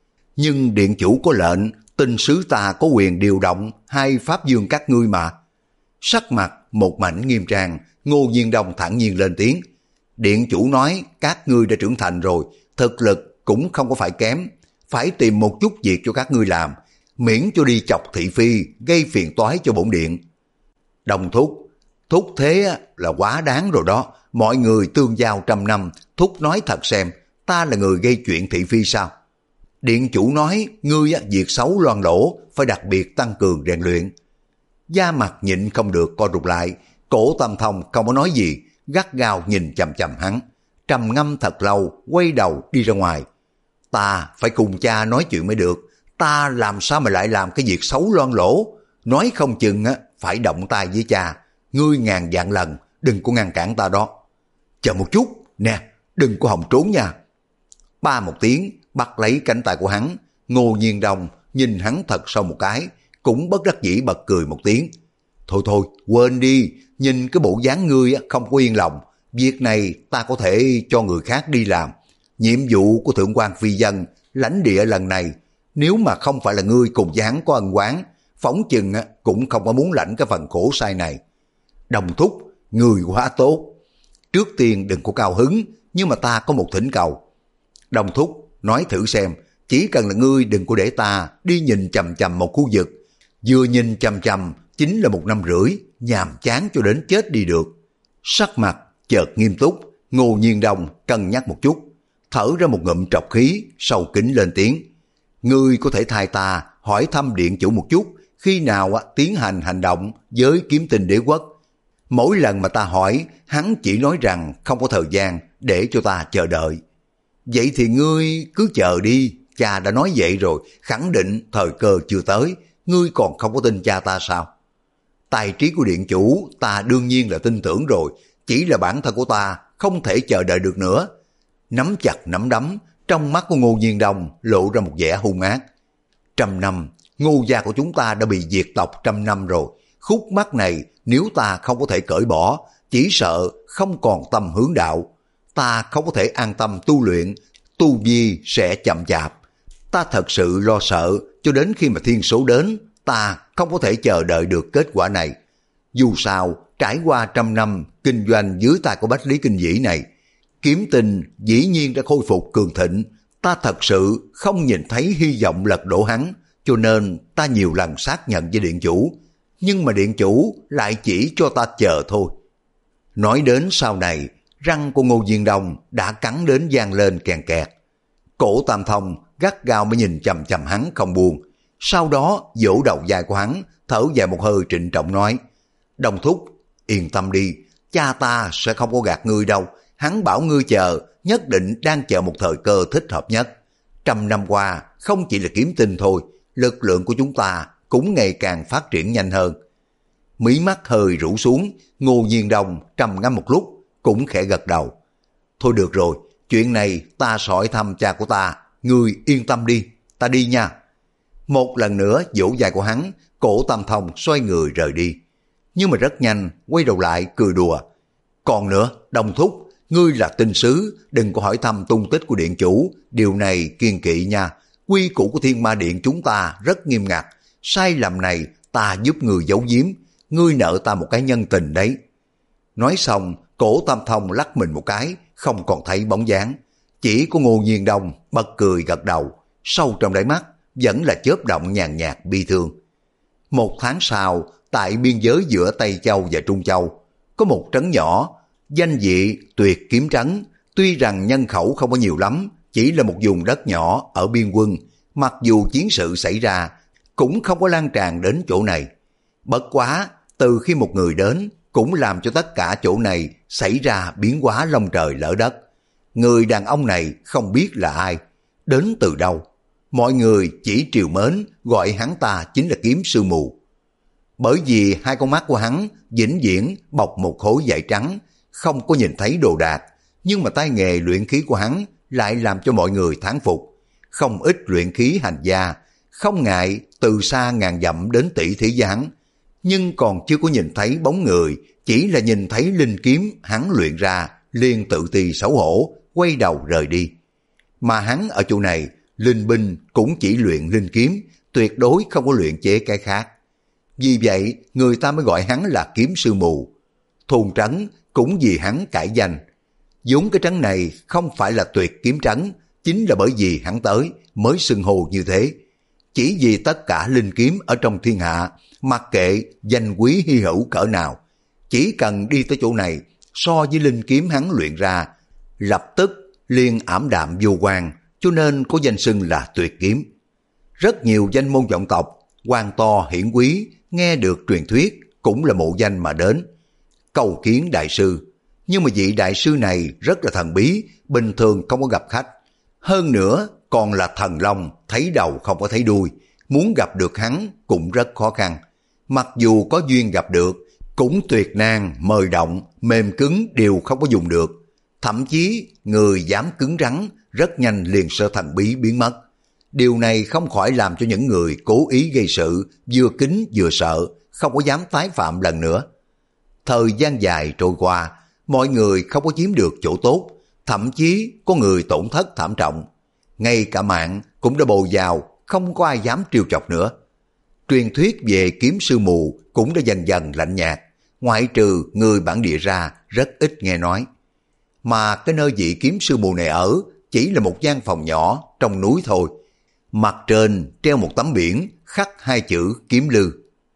Nhưng điện chủ có lệnh, tinh sứ ta có quyền điều động hai pháp dương các ngươi mà. Sắc mặt một mảnh nghiêm trang, Ngô Nhiên Đông thản nhiên lên tiếng: điện chủ nói các ngươi đã trưởng thành rồi, thực lực cũng không có phải kém, phải tìm một chút việc cho các ngươi làm, miễn cho đi chọc thị phi, gây phiền toái cho bổn điện. Đồng thúc, thúc thế là quá đáng rồi đó, mọi người tương giao trăm năm, thúc nói thật xem, ta là người gây chuyện thị phi sao? Điện chủ nói ngươi việc xấu loan lỗ, phải đặc biệt tăng cường rèn luyện. Da mặt nhịn không được co rụt lại, Cổ Tam Thông không có nói gì, gắt gao nhìn chằm chằm hắn, trầm ngâm thật lâu, quay đầu đi ra ngoài. Ta phải cùng cha nói chuyện mới được, ta làm sao mà lại làm cái việc xấu loang lỗ, nói không chừng á phải động tay với cha, ngươi ngàn vạn lần đừng có ngăn cản ta đó. Chờ một chút, nè, đừng có hòng trốn nha. Ba một tiếng, bắt lấy cánh tay của hắn, Ngô Nhiên Đông nhìn hắn thật sâu một cái, cũng bất đắc dĩ bật cười một tiếng. Thôi thôi, quên đi, nhìn cái bộ dáng ngươi không có yên lòng, việc này ta có thể cho người khác đi làm. Nhiệm vụ của Thượng quan Phi Dân, lãnh địa lần này, nếu mà không phải là ngươi cùng với hắn có ân oán, phóng chừng cũng không có muốn lãnh cái phần khổ sai này. Đồng thúc, người quá tốt. Trước tiên đừng có cao hứng, nhưng mà ta có một thỉnh cầu. Đồng thúc, nói thử xem, chỉ cần là ngươi đừng có để ta đi nhìn chằm chằm một khu vực. Vừa nhìn chằm chằm chính là một năm rưỡi, nhàm chán cho đến chết đi được. Sắc mặt chợt nghiêm túc, Ngô Nhiên Đông cân nhắc một chút, thở ra một ngụm trọc khí, sâu kín lên tiếng. Ngươi có thể thay ta hỏi thăm điện chủ một chút, khi nào tiến hành hành động với Kiếm Tinh Đế Quốc. Mỗi lần mà ta hỏi, hắn chỉ nói rằng không có thời gian để cho ta chờ đợi. Vậy thì ngươi cứ chờ đi, cha đã nói vậy rồi, khẳng định thời cơ chưa tới, ngươi còn không có tin cha ta sao? Tài trí của điện chủ ta đương nhiên là tin tưởng rồi, chỉ là bản thân của ta không thể chờ đợi được nữa. Nắm chặt nắm đấm, trong mắt của Ngô Nhiên Đông lộ ra một vẻ hung ác. Trăm năm, Ngô gia của chúng ta đã bị diệt tộc trăm năm rồi, khúc mắc này nếu ta không có thể cởi bỏ, chỉ sợ không còn tâm hướng đạo. Ta không có thể an tâm tu luyện, tu vi sẽ chậm chạp. Ta thật sự lo sợ cho đến khi mà thiên số đến, ta không có thể chờ đợi được kết quả này. Dù sao, trải qua trăm năm kinh doanh dưới tay của Bách Lý Kinh Vĩ này, Kiếm Tinh dĩ nhiên đã khôi phục cường thịnh, ta thật sự không nhìn thấy hy vọng lật đổ hắn, cho nên ta nhiều lần xác nhận với điện chủ, nhưng mà điện chủ lại chỉ cho ta chờ thôi. Nói đến sau này, răng của Ngô Nhiên Đông đã cắn đến vang lên kèn kẹt. Cổ Tam Thông gắt gao mới nhìn chằm chằm hắn không buông, sau đó vỗ đầu vai của hắn, thở dài một hơi trịnh trọng nói, Đồng thúc, yên tâm đi, cha ta sẽ không có gạt ngươi đâu, hắn bảo ngươi chờ, nhất định đang chờ một thời cơ thích hợp nhất. Trăm năm qua, không chỉ là Kiếm Tinh thôi, lực lượng của chúng ta cũng ngày càng phát triển nhanh hơn. Mí mắt hơi rũ xuống, Ngô Nhiên Đông trầm ngâm một lúc, cũng khẽ gật đầu. Thôi được rồi, chuyện này ta sẽ hỏi thăm cha của ta, ngươi yên tâm đi, ta đi nha. Một lần nữa vỗ vai của hắn, Cổ Tam Thông xoay người rời đi. Nhưng mà rất nhanh, quay đầu lại cười đùa. Còn nữa, Đồng thúc, ngươi là tinh sứ, đừng có hỏi thăm tung tích của điện chủ, điều này kiêng kỵ nha. Quy củ của Thiên Ma Điện chúng ta rất nghiêm ngặt, sai lầm này ta giúp người giấu giếm, ngươi nợ ta một cái nhân tình đấy. Nói xong, Cổ Tam Thông lắc mình một cái, không còn thấy bóng dáng. Chỉ có Ngô Nhiên Đông bật cười gật đầu, sâu trong đáy mắt vẫn là chớp động nhàn nhạt bi thương. Một tháng sau, tại biên giới giữa Tây Châu và Trung Châu, có một trấn nhỏ, danh vị Tuyệt Kiếm Trấn. Tuy rằng nhân khẩu không có nhiều lắm, chỉ là một vùng đất nhỏ ở biên quân, mặc dù chiến sự xảy ra, cũng không có lan tràn đến chỗ này. Bất quá, từ khi một người đến, cũng làm cho tất cả chỗ này xảy ra biến hóa long trời lỡ đất. Người đàn ông này không biết là ai, đến từ đâu. Mọi người chỉ trìu mến, gọi hắn ta chính là Kiếm Sư Mù. Bởi vì hai con mắt của hắn vĩnh viễn bọc một khối vải trắng, không có nhìn thấy đồ đạc, nhưng mà tay nghề luyện khí của hắn lại làm cho mọi người thán phục. Không ít luyện khí hành gia, không ngại từ xa ngàn dặm đến tỷ thí với hắn, nhưng còn chưa có nhìn thấy bóng người, chỉ là nhìn thấy linh kiếm hắn luyện ra, liền tự ti xấu hổ, quay đầu rời đi. Mà hắn ở chỗ này, linh binh cũng chỉ luyện linh kiếm, tuyệt đối không có luyện chế cái khác. Vì vậy, người ta mới gọi hắn là Kiếm Sư Mù. Thôn trấn cũng vì hắn cải danh. Vốn cái trấn này không phải là Tuyệt Kiếm Trấn, chính là bởi vì hắn tới mới xưng hô như thế. Chỉ vì tất cả linh kiếm ở trong thiên hạ, mặc kệ danh quý hy hữu cỡ nào, chỉ cần đi tới chỗ này, so với linh kiếm hắn luyện ra, lập tức liền ảm đạm vô quang, cho nên có danh xưng là Tuyệt Kiếm. Rất nhiều danh môn vọng tộc, quan to hiển quý, nghe được truyền thuyết cũng là mộ danh mà đến. cầu kiến đại sư. Nhưng mà vị đại sư này rất là thần bí, bình thường không có gặp khách. Hơn nữa còn là thần long, thấy đầu không có thấy đuôi, muốn gặp được hắn cũng rất khó khăn. Mặc dù có duyên gặp được, cũng tuyệt nan, mời động, mềm cứng đều không có dùng được. Thậm chí người dám cứng rắn rất nhanh liền sợ thần bí biến mất. Điều này không khỏi làm cho những người cố ý gây sự vừa kính vừa sợ, không có dám tái phạm lần nữa. Thời gian dài trôi qua, mọi người không có chiếm được chỗ tốt, thậm chí có người tổn thất thảm trọng. Ngay cả mạng cũng đã bồ vào, không có ai dám trêu chọc nữa. Truyền thuyết về kiếm sư mù cũng đã dần dần lạnh nhạt, ngoại trừ người bản địa ra rất ít nghe nói. Mà cái nơi vị kiếm sư mù này ở chỉ là một gian phòng nhỏ trong núi thôi. Mặt trên treo một tấm biển khắc hai chữ kiếm lư.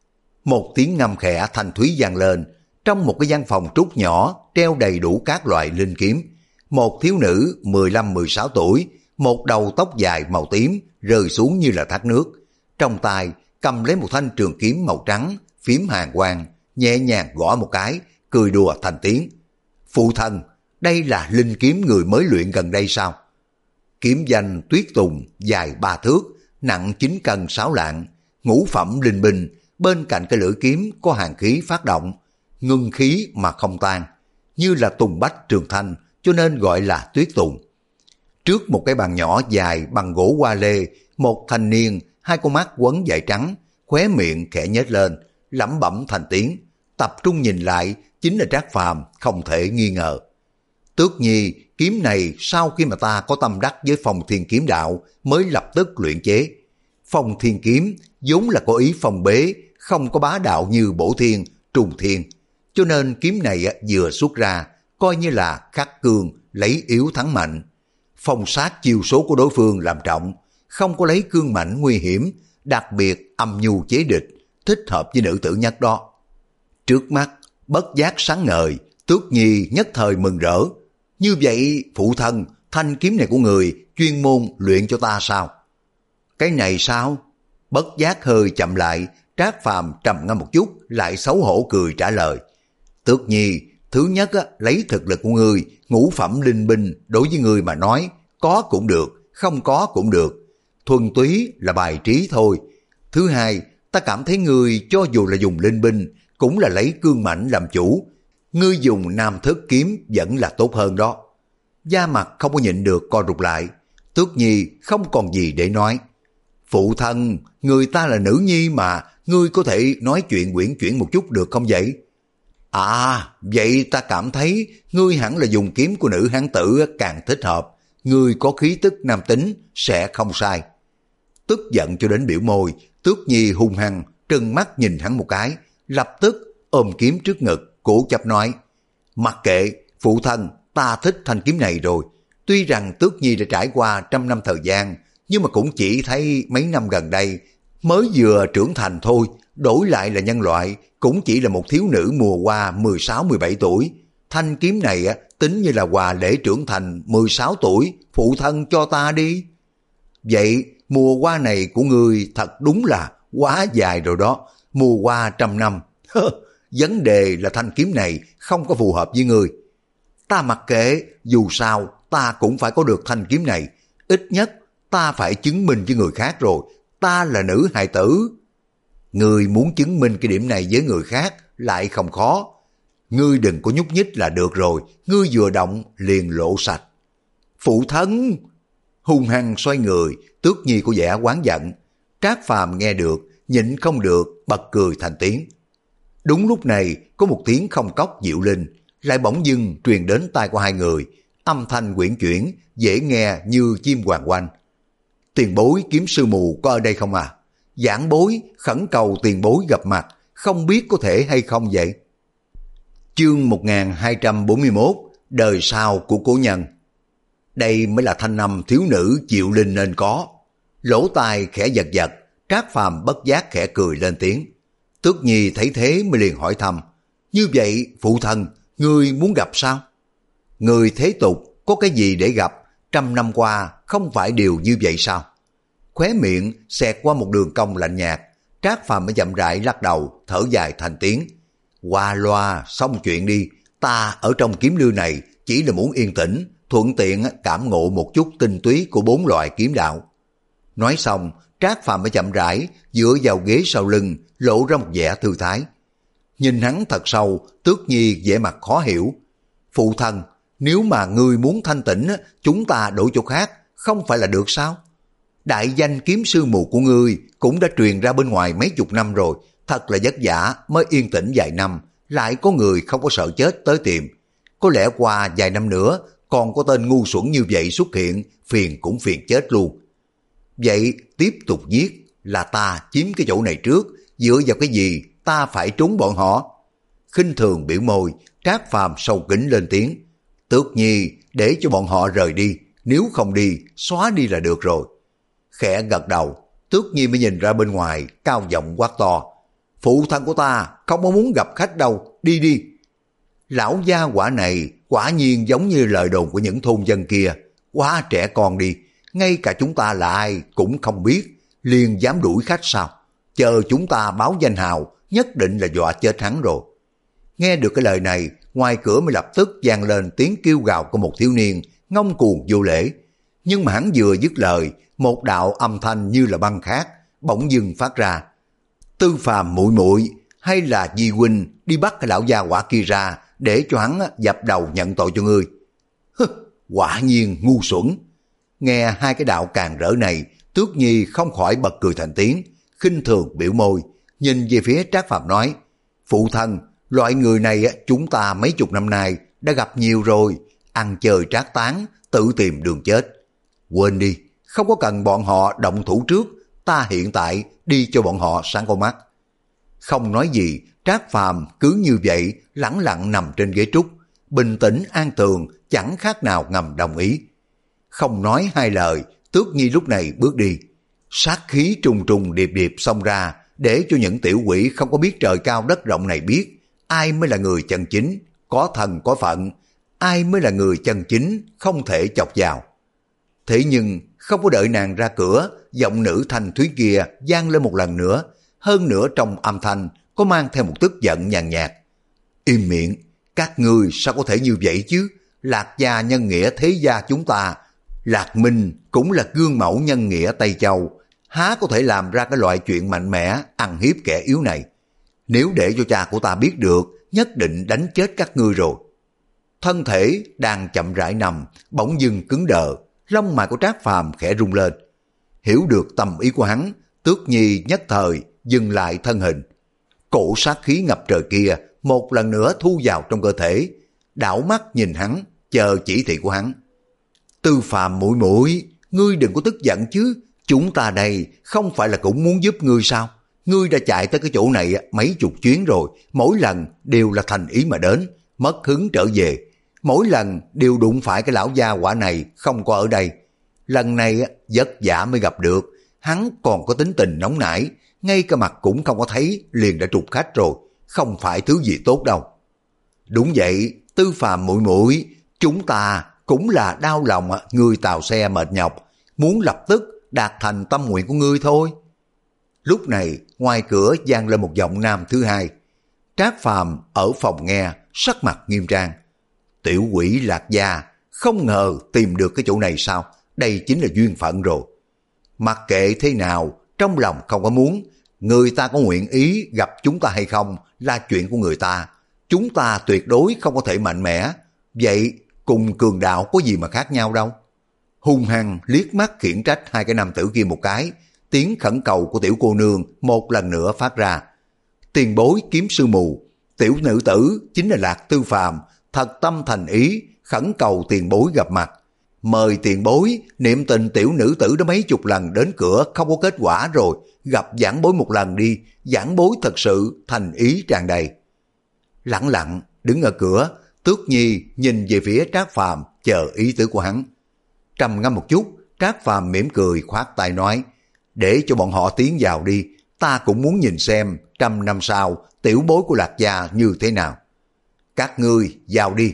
Một tiếng ngâm khẽ thanh thúy vang lên, trong một cái gian phòng trúc nhỏ treo đầy đủ các loại linh kiếm. Một thiếu nữ mười lăm mười sáu tuổi, một đầu tóc dài màu tím rơi xuống như là thác nước. Trong tay cầm lấy một thanh trường kiếm màu trắng, phím hàn quang, nhẹ nhàng gõ một cái, cười đùa thành tiếng. Phụ thân, đây là linh kiếm người mới luyện gần đây sao? Kiếm danh Tuyết Tùng, dài ba thước, nặng chín cân sáu lạng, ngũ phẩm linh binh, bên cạnh cái lưỡi kiếm có hàn khí phát động, ngưng khí mà không tan, như là tùng bách trường thanh, cho nên gọi là Tuyết Tùng. Trước một cái bàn nhỏ dài bằng gỗ hoa lê, một thanh niên, hai con mắt quấn dải trắng, khóe miệng khẽ nhếch lên, lẩm bẩm thành tiếng, tập trung nhìn lại chính là Trác Phàm, không thể nghi ngờ. Tước Nhi, kiếm này sau khi mà ta có tâm đắc với Phong Thiên Kiếm Đạo mới lập tức luyện chế. Phong Thiên Kiếm vốn là có ý phong bế, không có bá đạo như Bổ Thiên, Trùng Thiên, cho nên kiếm này vừa xuất ra coi như là khắc cương, lấy yếu thắng mạnh. Phong sát chiêu số của đối phương làm trọng, không có lấy cương mãnh nguy hiểm, đặc biệt âm nhu chế địch, thích hợp với nữ tử nhất đó. Trước mắt bất giác sáng ngời, Tước Nhi nhất thời mừng rỡ. Như vậy phụ thân, thanh kiếm này của người chuyên môn luyện cho ta sao? Cái này sao? Bất giác hơi chậm lại, Trác Phàm trầm ngâm một chút, lại xấu hổ cười trả lời. Tước Nhi, thứ nhất á, lấy thực lực của ngươi, ngũ phẩm linh binh đối với ngươi mà nói, có cũng được, không có cũng được. Thuần túy là bài trí thôi. Thứ hai, ta cảm thấy ngươi cho dù là dùng linh binh, cũng là lấy cương mãnh làm chủ. Ngươi dùng nam thức kiếm vẫn là tốt hơn đó. Da mặt không có nhịn được co rụt lại. Tước Nhi không còn gì để nói. Phụ thân, người ta là nữ nhi mà, ngươi có thể nói chuyện uyển chuyển một chút được không vậy? À, vậy ta cảm thấy ngươi hẳn là dùng kiếm của nữ hán tử càng thích hợp. Ngươi có khí tức nam tính, sẽ không sai. Tức giận cho đến biểu môi, Tước Nhi hung hăng, trừng mắt nhìn hắn một cái, lập tức ôm kiếm trước ngực, cố chấp nói. Mặc kệ, phụ thân, ta thích thanh kiếm này rồi. Tuy rằng Tước Nhi đã trải qua trăm năm thời gian, nhưng mà cũng chỉ thấy mấy năm gần đây, mới vừa trưởng thành thôi, đổi lại là nhân loại, cũng chỉ là một thiếu nữ mùa hoa mười sáu mười bảy tuổi. Thanh kiếm này á, tính như là quà lễ trưởng thành mười sáu tuổi, phụ thân cho ta đi. Vậy mùa hoa này của ngươi thật đúng là quá dài rồi đó, mùa hoa trăm năm. Vấn đề là thanh kiếm này không có phù hợp với ngươi. Ta mặc kệ, dù sao ta cũng phải có được thanh kiếm này. Ít nhất ta phải chứng minh với người khác rồi, ta là nữ hài tử. Ngươi muốn chứng minh cái điểm này với người khác lại không khó. Ngươi đừng có nhúc nhích là được rồi, ngươi vừa động liền lộ sạch. Phụ thân! Hung hăng xoay người, Tước Nhi của vẻ oán giận. Trác Phàm nghe được, nhịn không được, bật cười thành tiếng. Đúng lúc này, có một tiếng không cốc diệu linh, lại bỗng dưng truyền đến tai của hai người, âm thanh quyển chuyển, dễ nghe như chim hoàng oanh. Tiền bối kiếm sư mù có ở đây không à? Giảng bối khẩn cầu tiền bối gặp mặt, không biết có thể hay không vậy? Chương một nghìn hai trăm bốn mươi mốt, đời sau của cố nhân. Đây mới là thanh âm thiếu nữ diệu linh nên có. Lỗ tai khẽ giật giật, Trác Phàm bất giác khẽ cười lên tiếng. Tước Nhi thấy thế mới liền hỏi thăm. Như vậy phụ thân, ngươi muốn gặp sao? Người thế tục có cái gì để gặp, trăm năm qua không phải điều như vậy sao? Khóe miệng xẹt qua một đường cong lạnh nhạt, Trác Phàm mới chậm rãi lắc đầu, thở dài thành tiếng. Qua loa xong chuyện đi, ta ở trong kiếm lư này chỉ là muốn yên tĩnh, thuận tiện cảm ngộ một chút tinh túy của bốn loại kiếm đạo. Nói xong, Trác Phàm mới chậm rãi dựa vào ghế sau lưng, lộ ra một vẻ thư thái. Nhìn hắn thật sâu, Tước Nhi vẻ mặt khó hiểu. Phụ thân, nếu mà ngươi muốn thanh tĩnh, chúng ta đổi chỗ khác, không phải là được sao? Đại danh kiếm sư mù của ngươi cũng đã truyền ra bên ngoài mấy chục năm rồi, thật là vất vả mới yên tĩnh vài năm, lại có người không có sợ chết tới tìm. Có lẽ qua vài năm nữa, còn có tên ngu xuẩn như vậy xuất hiện, phiền cũng phiền chết luôn. Vậy tiếp tục giết, là ta chiếm cái chỗ này trước, dựa vào cái gì ta phải trốn bọn họ? Khinh thường biểu môi, Trác Phàm sâu kính lên tiếng. Tước Nhi, để cho bọn họ rời đi, nếu không đi, xóa đi là được rồi. Khẽ gật đầu, Tước Nhi mới nhìn ra bên ngoài, cao giọng quát to. Phụ thân của ta không có muốn gặp khách đâu, đi đi. Lão gia quả này quả nhiên giống như lời đồn của những thôn dân kia, quá trẻ con đi, ngay cả chúng ta là ai cũng không biết, liền dám đuổi khách sao? Chờ chúng ta báo danh hào, nhất định là dọa chết hắn rồi. Nghe được cái lời này, ngoài cửa mới lập tức vang lên tiếng kêu gào của một thiếu niên, ngông cuồng vô lễ. Nhưng mà hắn vừa dứt lời, một đạo âm thanh như là băng khác, bỗng dưng phát ra. Tư Phàm muội muội, hay là Di huynh đi bắt cái lão gia quả kia ra, để cho hắn dập đầu nhận tội cho ngươi. Hứ, quả nhiên ngu xuẩn. Nghe hai cái đạo càng rỡ này, Tước Nhi không khỏi bật cười thành tiếng, khinh thường biểu môi, nhìn về phía Trác Phàm nói, phụ thân, loại người này chúng ta mấy chục năm nay đã gặp nhiều rồi, ăn chơi trác tán, tự tìm đường chết. Quên đi, không có cần bọn họ động thủ trước, ta hiện tại đi cho bọn họ sáng con mắt. Không nói gì, Trác Phàm cứ như vậy lẳng lặng nằm trên ghế trúc, bình tĩnh an tường, chẳng khác nào ngầm đồng ý. Không nói hai lời, Tước Nhi lúc này bước đi. Sát khí trùng trùng điệp điệp xông ra, để cho những tiểu quỷ không có biết trời cao đất rộng này biết ai mới là người chân chính, có thần có phận, ai mới là người chân chính, không thể chọc vào. Thế nhưng không có đợi nàng ra cửa, giọng nữ thanh thúy kia vang lên một lần nữa, hơn nữa trong âm thanh có mang theo một tức giận nhàn nhạt. Im miệng, các ngươi sao có thể như vậy chứ? Lạc gia nhân nghĩa thế gia chúng ta, Lạc Minh cũng là gương mẫu nhân nghĩa Tây Châu, há có thể làm ra cái loại chuyện mạnh mẽ ăn hiếp kẻ yếu này. Nếu để cho cha của ta biết được, nhất định đánh chết các ngươi rồi. Thân thể đang chậm rãi nằm, bỗng dưng cứng đờ, lông mày của Trác Phàm khẽ rung lên. Hiểu được tâm ý của hắn, Tước Nhi nhất thời dừng lại thân hình. Cổ sát khí ngập trời kia một lần nữa thu vào trong cơ thể, đảo mắt nhìn hắn, chờ chỉ thị của hắn. Tư Phàm muội muội, ngươi đừng có tức giận chứ, chúng ta đây không phải là cũng muốn giúp ngươi sao? Ngươi đã chạy tới cái chỗ này mấy chục chuyến rồi, mỗi lần đều là thành ý mà đến, mất hứng trở về. Mỗi lần đều đụng phải cái lão gia quả này không có ở đây. Lần này vất vả mới gặp được, hắn còn có tính tình nóng nảy, ngay cả mặt cũng không có thấy liền đã trục khách rồi, không phải thứ gì tốt đâu. Đúng vậy, Tư Phàm muội muội, chúng ta cũng là đau lòng ngươi tàu xe mệt nhọc, muốn lập tức đạt thành tâm nguyện của ngươi thôi. Lúc này ngoài cửa vang lên một giọng nam thứ hai. Trác Phàm ở phòng nghe, sắc mặt nghiêm trang. Tiểu quỷ Lạc gia, không ngờ tìm được cái chỗ này sao? Đây chính là duyên phận rồi. Mặc kệ thế nào, trong lòng không có muốn, người ta có nguyện ý gặp chúng ta hay không là chuyện của người ta. Chúng ta tuyệt đối không có thể mạnh mẽ. Vậy cùng cường đạo có gì mà khác nhau đâu. Hung hăng liếc mắt khiển trách hai cái nam tử kia một cái, tiếng khẩn cầu của tiểu cô nương một lần nữa phát ra. Tiền bối kiếm sư mù, tiểu nữ tử chính là Lạc Tư Phàm, thật tâm thành ý khẩn cầu tiền bối gặp mặt. Mời tiền bối, niệm tình tiểu nữ tử đã mấy chục lần đến cửa không có kết quả rồi, gặp giảng bối một lần đi, giảng bối thật sự thành ý tràn đầy. Lặng lặng đứng ở cửa, Tước Nhi nhìn về phía Trác Phàm chờ ý tứ của hắn. Trầm ngâm một chút, Trác Phàm mỉm cười khoát tay nói, để cho bọn họ tiến vào đi, ta cũng muốn nhìn xem trăm năm sau tiểu bối của Lạc gia như thế nào. Các ngươi vào đi.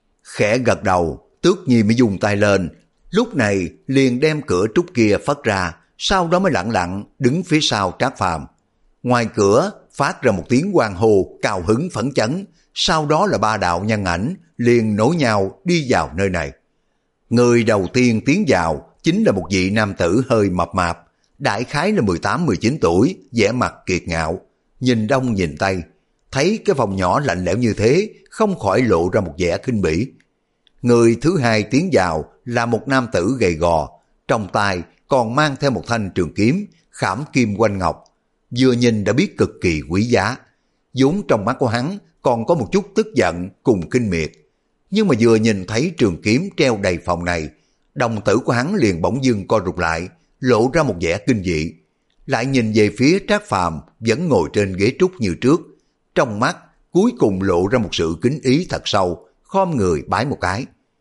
Khẽ gật đầu, Tước Nhi mới dùng tay lên, lúc này liền đem cửa trúc kia phất ra, sau đó mới lặng lặng đứng phía sau Trác Phàm. Ngoài cửa phát ra một tiếng hoan hô cao hứng phấn chấn, sau đó là ba đạo nhân ảnh liền nối nhau đi vào nơi này. Người đầu tiên tiến vào chính là một vị nam tử hơi mập mạp, đại khái là mười tám mười chín tuổi, vẻ mặt kiệt ngạo, nhìn đông nhìn tây, thấy cái phòng nhỏ lạnh lẽo như thế, không khỏi lộ ra một vẻ khinh bỉ. Người thứ hai tiến vào là một nam tử gầy gò, trong tay còn mang theo một thanh trường kiếm, khảm kim quanh ngọc, vừa nhìn đã biết cực kỳ quý giá. Vốn trong mắt của hắn còn có một chút tức giận cùng kinh miệt, nhưng mà vừa nhìn thấy trường kiếm treo đầy phòng này, đồng tử của hắn liền bỗng dưng co rụt lại, lộ ra một vẻ kinh dị. Lại nhìn về phía Trác Phàm vẫn ngồi trên ghế trúc như trước, trong mắt cuối cùng lộ ra một sự kính ý thật sâu, khom người bái một cái.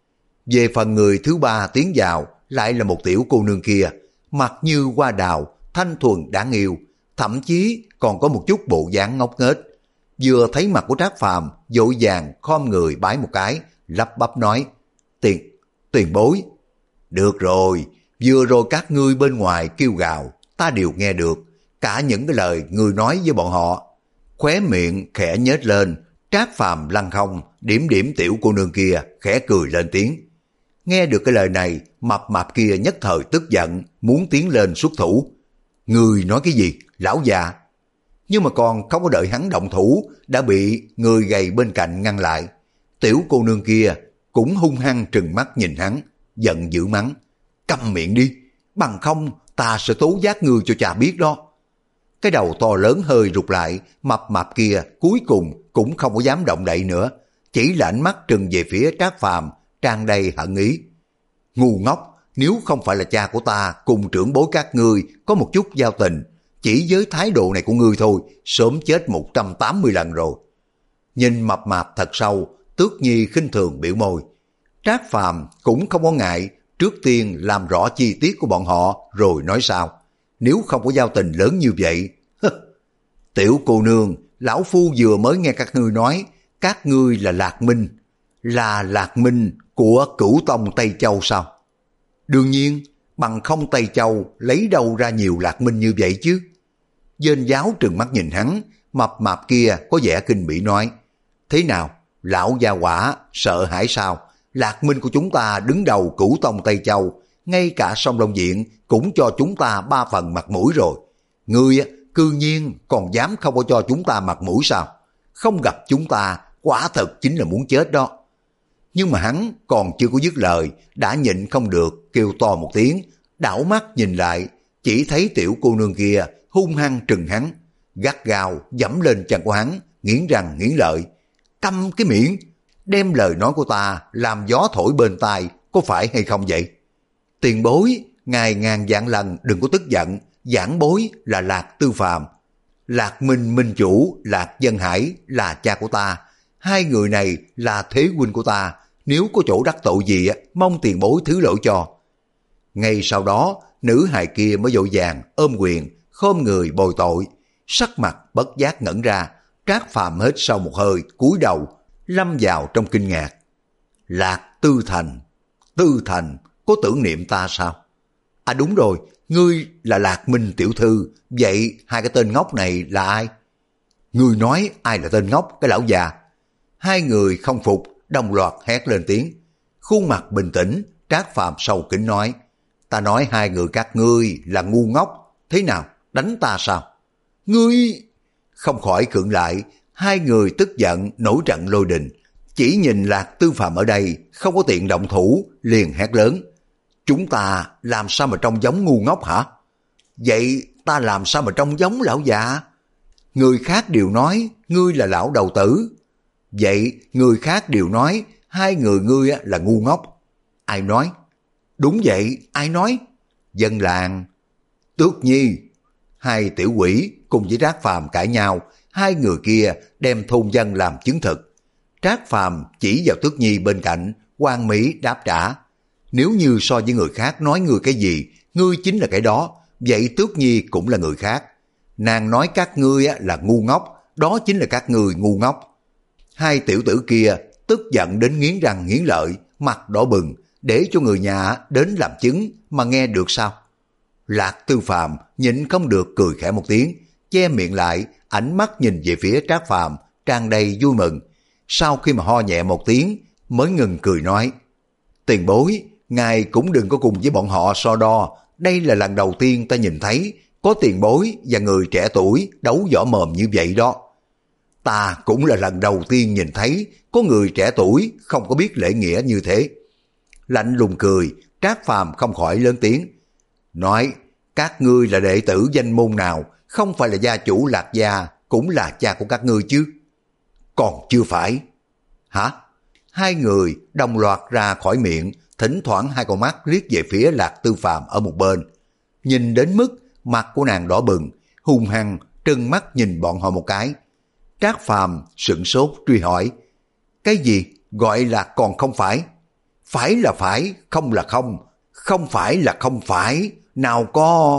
Về phần người thứ ba tiến vào lại là một tiểu cô nương kia, mặt như hoa đào, thanh thuần đáng yêu, thậm chí còn có một chút bộ dáng ngốc nghếch. Vừa thấy mặt của Trác Phàm, vội vàng khom người bái một cái, lắp bắp nói: tiền tiền bối. Được rồi, vừa rồi các ngươi bên ngoài kêu gào, ta đều nghe được, cả những cái lời ngươi nói với bọn họ. Khóe miệng khẽ nhếch lên, Trác Phàm lăng không điểm điểm tiểu cô nương kia, khẽ cười lên tiếng. Nghe được cái lời này, mập mạp kia nhất thời tức giận, muốn tiến lên xuất thủ. Ngươi nói cái gì, lão già? Nhưng mà còn không có đợi hắn động thủ, đã bị người gầy bên cạnh ngăn lại. Tiểu cô nương kia cũng hung hăng trừng mắt nhìn hắn, giận dữ mắng: câm miệng đi, bằng không ta sẽ tố giác ngươi cho cha biết đó. Cái đầu to lớn hơi rụt lại, mập mạp kia cuối cùng cũng không có dám động đậy nữa, chỉ là ánh mắt trừng về phía Trác Phàm, tràn đầy hận ý. Ngu ngốc, nếu không phải là cha của ta cùng trưởng bối các ngươi có một chút giao tình, chỉ với thái độ này của ngươi thôi, sớm chết một trăm tám mươi lần rồi. Nhìn mập mạp thật sâu, Tước Nhi khinh thường biểu môi. Trác Phàm cũng không có ngại, trước tiên làm rõ chi tiết của bọn họ rồi nói sao. Nếu không có giao tình lớn như vậy, tiểu cô nương, lão phu vừa mới nghe các ngươi nói, các ngươi là Lạc Minh, là Lạc Minh của Cửu Tông Tây Châu sao? Đương nhiên, bằng không Tây Châu lấy đâu ra nhiều Lạc Minh như vậy chứ? Dên giáo trừng mắt nhìn hắn, mập mạp kia có vẻ kinh bỉ nói: thế nào, lão gia quả sợ hãi sao? Lạc Minh của chúng ta đứng đầu Cửu Tông Tây Châu, ngay cả Song Long Viện cũng cho chúng ta ba phần mặt mũi rồi. Ngươi cư nhiên còn dám không có cho chúng ta mặt mũi sao? Không gặp chúng ta quả thật chính là muốn chết đó. Nhưng mà hắn còn chưa có dứt lời, đã nhịn không được kêu to một tiếng, đảo mắt nhìn lại, chỉ thấy tiểu cô nương kia hung hăng trừng hắn, gắt gao dẫm lên chân của hắn, nghiến răng nghiến lợi. Câm cái miệng, đem lời nói của ta làm gió thổi bên tai, có phải hay không vậy? Tiền bối, ngài ngàn vạn lần đừng có tức giận, giảng bối là Lạc Tư Phàm, Lạc Minh Minh Chủ, Lạc Dân Hải là cha của ta, hai người này là thế huynh của ta, nếu có chỗ đắc tội gì mong tiền bối thứ lỗi cho. Ngay sau đó, nữ hài kia mới vội vàng ôm quyền, khom người bồi tội, sắc mặt bất giác ngẩn ra. Trác Phàm hít sâu một hơi, cúi đầu, lâm vào trong kinh ngạc. Lạc Tư Thành, Tư Thành có tưởng niệm ta sao? À đúng rồi, ngươi là Lạc Minh tiểu thư, vậy hai cái tên ngốc này là ai? Ngươi nói ai là tên ngốc, cái lão già? Hai người không phục, đồng loạt hét lên tiếng. Khuôn mặt bình tĩnh, Trác Phàm sâu kính nói: ta nói hai người các ngươi là ngu ngốc, thế nào, đánh ta sao? Ngươi... Không khỏi khựng lại, hai người tức giận nổi trận lôi đình, chỉ nhìn Lạc Tư Phàm ở đây không có tiện động thủ, liền hét lớn: chúng ta làm sao mà trông giống ngu ngốc hả? Vậy ta làm sao mà trông giống lão già? Người khác đều nói ngươi là lão đầu tử, vậy người khác đều nói hai người ngươi là ngu ngốc. Ai nói? Đúng vậy, ai nói? Dân làng. Tước Nhi. Hai tiểu quỷ cùng với Trác Phàm cãi nhau, hai người kia đem thôn dân làm chứng thực. Trác Phàm chỉ vào Tước Nhi bên cạnh, hoan mỹ đáp trả: nếu như so với người khác nói ngươi cái gì, ngươi chính là cái đó, vậy Tước Nhi cũng là người khác. Nàng nói các ngươi là ngu ngốc, đó chính là các ngươi ngu ngốc. Hai tiểu tử kia tức giận đến nghiến răng nghiến lợi, mặt đỏ bừng, để cho người nhà đến làm chứng mà nghe được sao? Lạc Tư Phàm nhịn không được cười khẽ một tiếng, che miệng lại, ánh mắt nhìn về phía Trác Phàm tràn đầy vui mừng. Sau khi mà ho nhẹ một tiếng, mới ngừng cười nói, tiền bối, ngài cũng đừng có cùng với bọn họ so đo, đây là lần đầu tiên ta nhìn thấy có tiền bối và người trẻ tuổi đấu võ mồm như vậy đó. Ta cũng là lần đầu tiên nhìn thấy có người trẻ tuổi không có biết lễ nghĩa như thế. Lạnh lùng cười, Trác Phàm không khỏi lớn tiếng, nói, các ngươi là đệ tử danh môn nào, không phải là gia chủ Lạc Gia, cũng là cha của các ngươi chứ? Còn chưa phải. Hả? Hai người đồng loạt ra khỏi miệng, thỉnh thoảng hai con mắt liếc về phía Lạc Tư Phàm ở một bên. Nhìn đến mức mặt của nàng đỏ bừng, hung hăng trừng mắt nhìn bọn họ một cái. Trác Phàm sửng sốt truy hỏi, cái gì gọi là còn không phải? Phải là phải, không là không, không phải là không phải, nào có...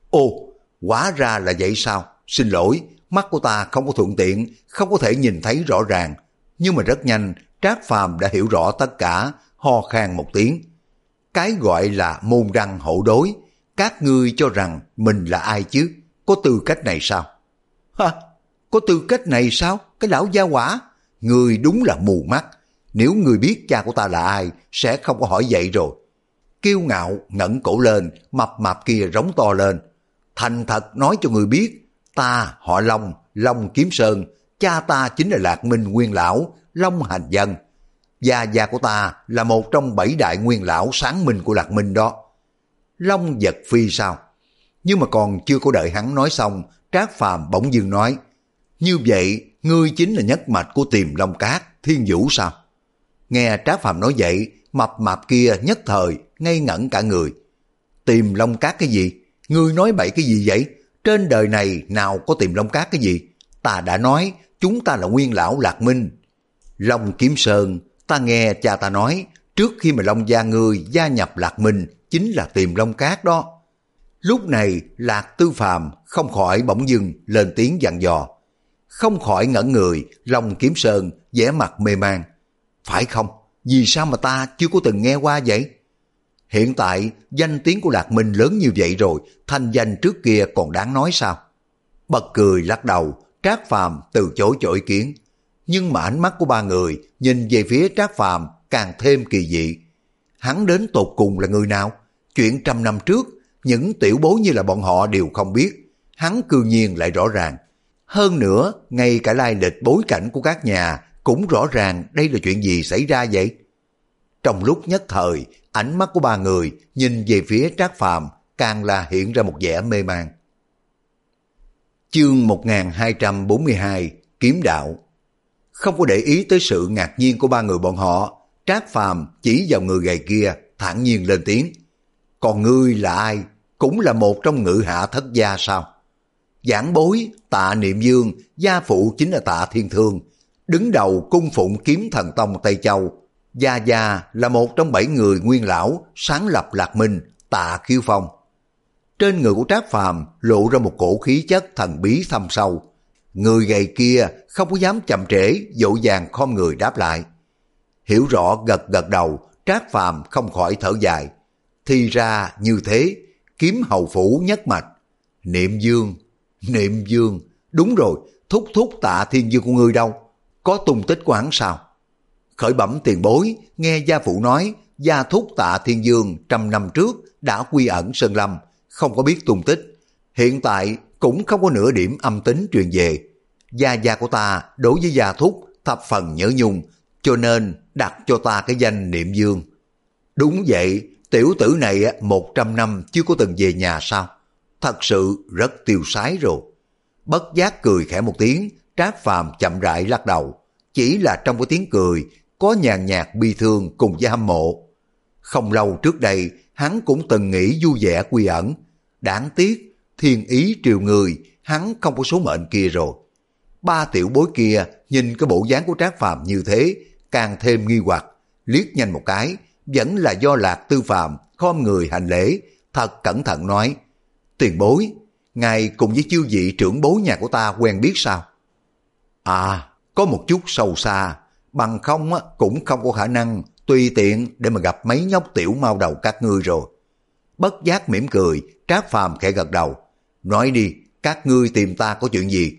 Ồ, hóa ra là vậy sao? Xin lỗi, mắt của ta không có thuận tiện, không có thể nhìn thấy rõ ràng. Nhưng mà rất nhanh, Trác Phàm đã hiểu rõ tất cả, ho khan một tiếng. Cái gọi là môn răng hổ đối, các ngươi cho rằng mình là ai chứ? Có tư cách này sao? Hả? Có tư cách này sao? Cái lão gia hỏa, ngươi đúng là mù mắt. Nếu ngươi biết cha của ta là ai, sẽ không có hỏi vậy rồi. Kiêu ngạo ngẩng cổ lên, mập mạp kia rống to lên. Thành thật nói cho ngươi biết, ta họ Long, Long Kiếm Sơn, cha ta chính là Lạc Minh Nguyên Lão, Long Hành Dân. Gia gia của ta là một trong bảy đại nguyên lão sáng minh của Lạc Minh đó. Long giật phi sao? Nhưng mà còn chưa có đợi hắn nói xong, Trác Phàm bỗng dưng nói, như vậy ngươi chính là nhất mạch của Tiềm Long Cát, Thiên Vũ sao? Nghe Trác Phàm nói vậy, mập mạp kia nhất thời ngây ngẩn cả người. Tiềm Long Cát cái gì? Ngươi nói bậy cái gì vậy? Trên đời này nào có Tiềm Long Cát cái gì? Ta đã nói chúng ta là nguyên lão Lạc Minh. Long Kiếm Sơn, ta nghe cha ta nói, trước khi mà Long gia ngươi gia nhập Lạc Minh chính là Tiềm Long Cát đó. Lúc này Lạc Tư Phàm không khỏi bỗng dưng lên tiếng dặn dò. Không khỏi ngẩn người, Long Kiếm Sơn vẻ mặt mê man. Phải không? Vì sao mà ta chưa có từng nghe qua vậy? Hiện tại danh tiếng của Lạc Minh lớn như vậy rồi, thanh danh trước kia còn đáng nói sao? Bật cười lắc đầu, Trác Phàm từ chối cho ý kiến. Nhưng mà ánh mắt của ba người nhìn về phía Trác Phàm càng thêm kỳ dị. Hắn đến tột cùng là người nào? Chuyện trăm năm trước, những tiểu bối như là bọn họ đều không biết. Hắn cư nhiên lại rõ ràng. Hơn nữa, ngay cả lai lịch bối cảnh của các nhà cũng rõ ràng đây là chuyện gì xảy ra vậy? Trong lúc nhất thời, ánh mắt của ba người nhìn về phía Trác Phàm càng là hiện ra một vẻ mê man. Chương một nghìn hai trăm bốn mươi hai, Kiếm Đạo. Không có để ý tới sự ngạc nhiên của ba người bọn họ, Trác Phàm chỉ vào người gầy kia, thản nhiên lên tiếng. Còn ngươi là ai? Cũng là một trong ngự hạ thất gia sao? Giảng bối, Tạ Niệm Dương, gia phụ chính là Tạ Thiên Thương, đứng đầu cung phụng Kiếm Thần Tông Tây Châu. Gia Gia là một trong bảy người nguyên lão sáng lập Lạc Minh, Tạ Khiếu Phong. Trên người của Trác Phàm lộ ra một cổ khí chất thần bí thâm sâu. Người gầy kia không có dám chậm trễ, vội vàng khom người đáp lại. Hiểu rõ gật gật đầu, Trác Phàm không khỏi thở dài. Thì ra như thế, Kiếm hầu phủ nhất mạch. Niệm Dương, Niệm Dương, đúng rồi, thúc thúc Tạ Thiên Dương của ngươi đâu? Có tung tích của hắn sao? Khởi bẩm tiền bối, nghe gia phụ nói, gia thúc Tạ Thiên Dương trăm năm trước đã quy ẩn Sơn Lâm, không có biết tung tích. Hiện tại cũng không có nửa điểm âm tính truyền về. Gia gia của ta đối với gia thúc thập phần nhớ nhung, cho nên đặt cho ta cái danh Niệm Dương. Đúng vậy, tiểu tử này một trăm năm chưa có từng về nhà sao? Thật sự rất tiêu sái rồi. Bất giác cười khẽ một tiếng, Trác Phàm chậm rãi lắc đầu. Chỉ là trong cái tiếng cười có nhàn nhạt bi thương cùng với hâm mộ. Không lâu trước đây hắn cũng từng nghĩ vui vẻ quy ẩn. Đáng tiếc thiên ý triều người, hắn không có số mệnh kia rồi. Ba tiểu bối kia nhìn cái bộ dáng của Trác Phàm như thế càng thêm nghi hoặc, liếc nhanh một cái vẫn là do Lạc Tư Phàm khom người hành lễ, thật cẩn thận nói: tiền bối, ngài cùng với chư vị trưởng bối nhà của ta quen biết sao? À, có một chút sâu xa, bằng không cũng không có khả năng tùy tiện để mà gặp mấy nhóc tiểu mau đầu các ngươi rồi. Bất giác mỉm cười, Trác Phàm khẽ gật đầu. Nói đi, các ngươi tìm ta có chuyện gì?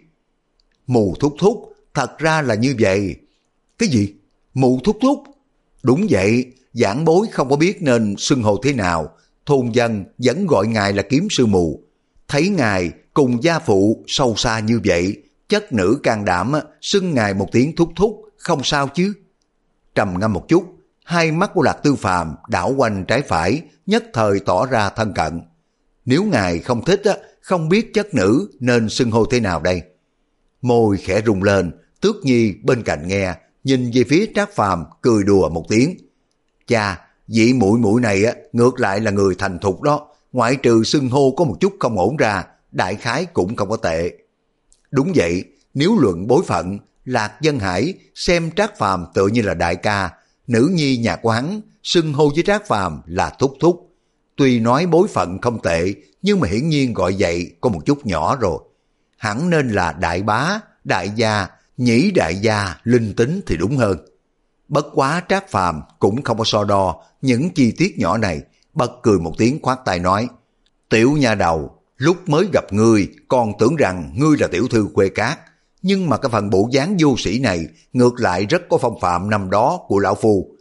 Mù thúc thúc, thật ra là như vậy. Cái gì? Mù thúc thúc? Đúng vậy, giảng bối không có biết nên xưng hô thế nào, thôn dân vẫn gọi ngài là kiếm sư mù. Thấy ngài cùng gia phụ sâu xa như vậy, chất nữ can đảm xưng ngài một tiếng thúc thúc, không sao chứ? Trầm ngâm một chút, hai mắt của Lạc Tư Phàm đảo quanh trái phải, nhất thời tỏ ra thân cận. Nếu ngài không thích, không biết chất nữ nên xưng hô thế nào đây? Môi khẽ rung lên, Tước Nhi bên cạnh nghe, nhìn về phía Trác Phàm cười đùa một tiếng. Cha, vị muội muội này ngược lại là người thành thục đó, ngoại trừ xưng hô có một chút không ổn ra, đại khái cũng không có tệ. Đúng vậy, nếu luận bối phận, Lạc Dân Hải xem Trác Phàm tự như là đại ca, nữ nhi nhà của hắn xưng hô với Trác Phàm là thúc thúc. Tuy nói bối phận không tệ, nhưng mà hiển nhiên gọi vậy có một chút nhỏ rồi. Hẳn nên là đại bá, đại gia, nhĩ đại gia, linh tính thì đúng hơn. Bất quá Trác Phàm cũng không có so đo những chi tiết nhỏ này, bật cười một tiếng khoát tay nói: Tiểu nha đầu, lúc mới gặp ngươi còn tưởng rằng ngươi là tiểu thư quê cát, nhưng mà cái phần bộ dáng vô sĩ này ngược lại rất có phong phạm năm đó của lão phu.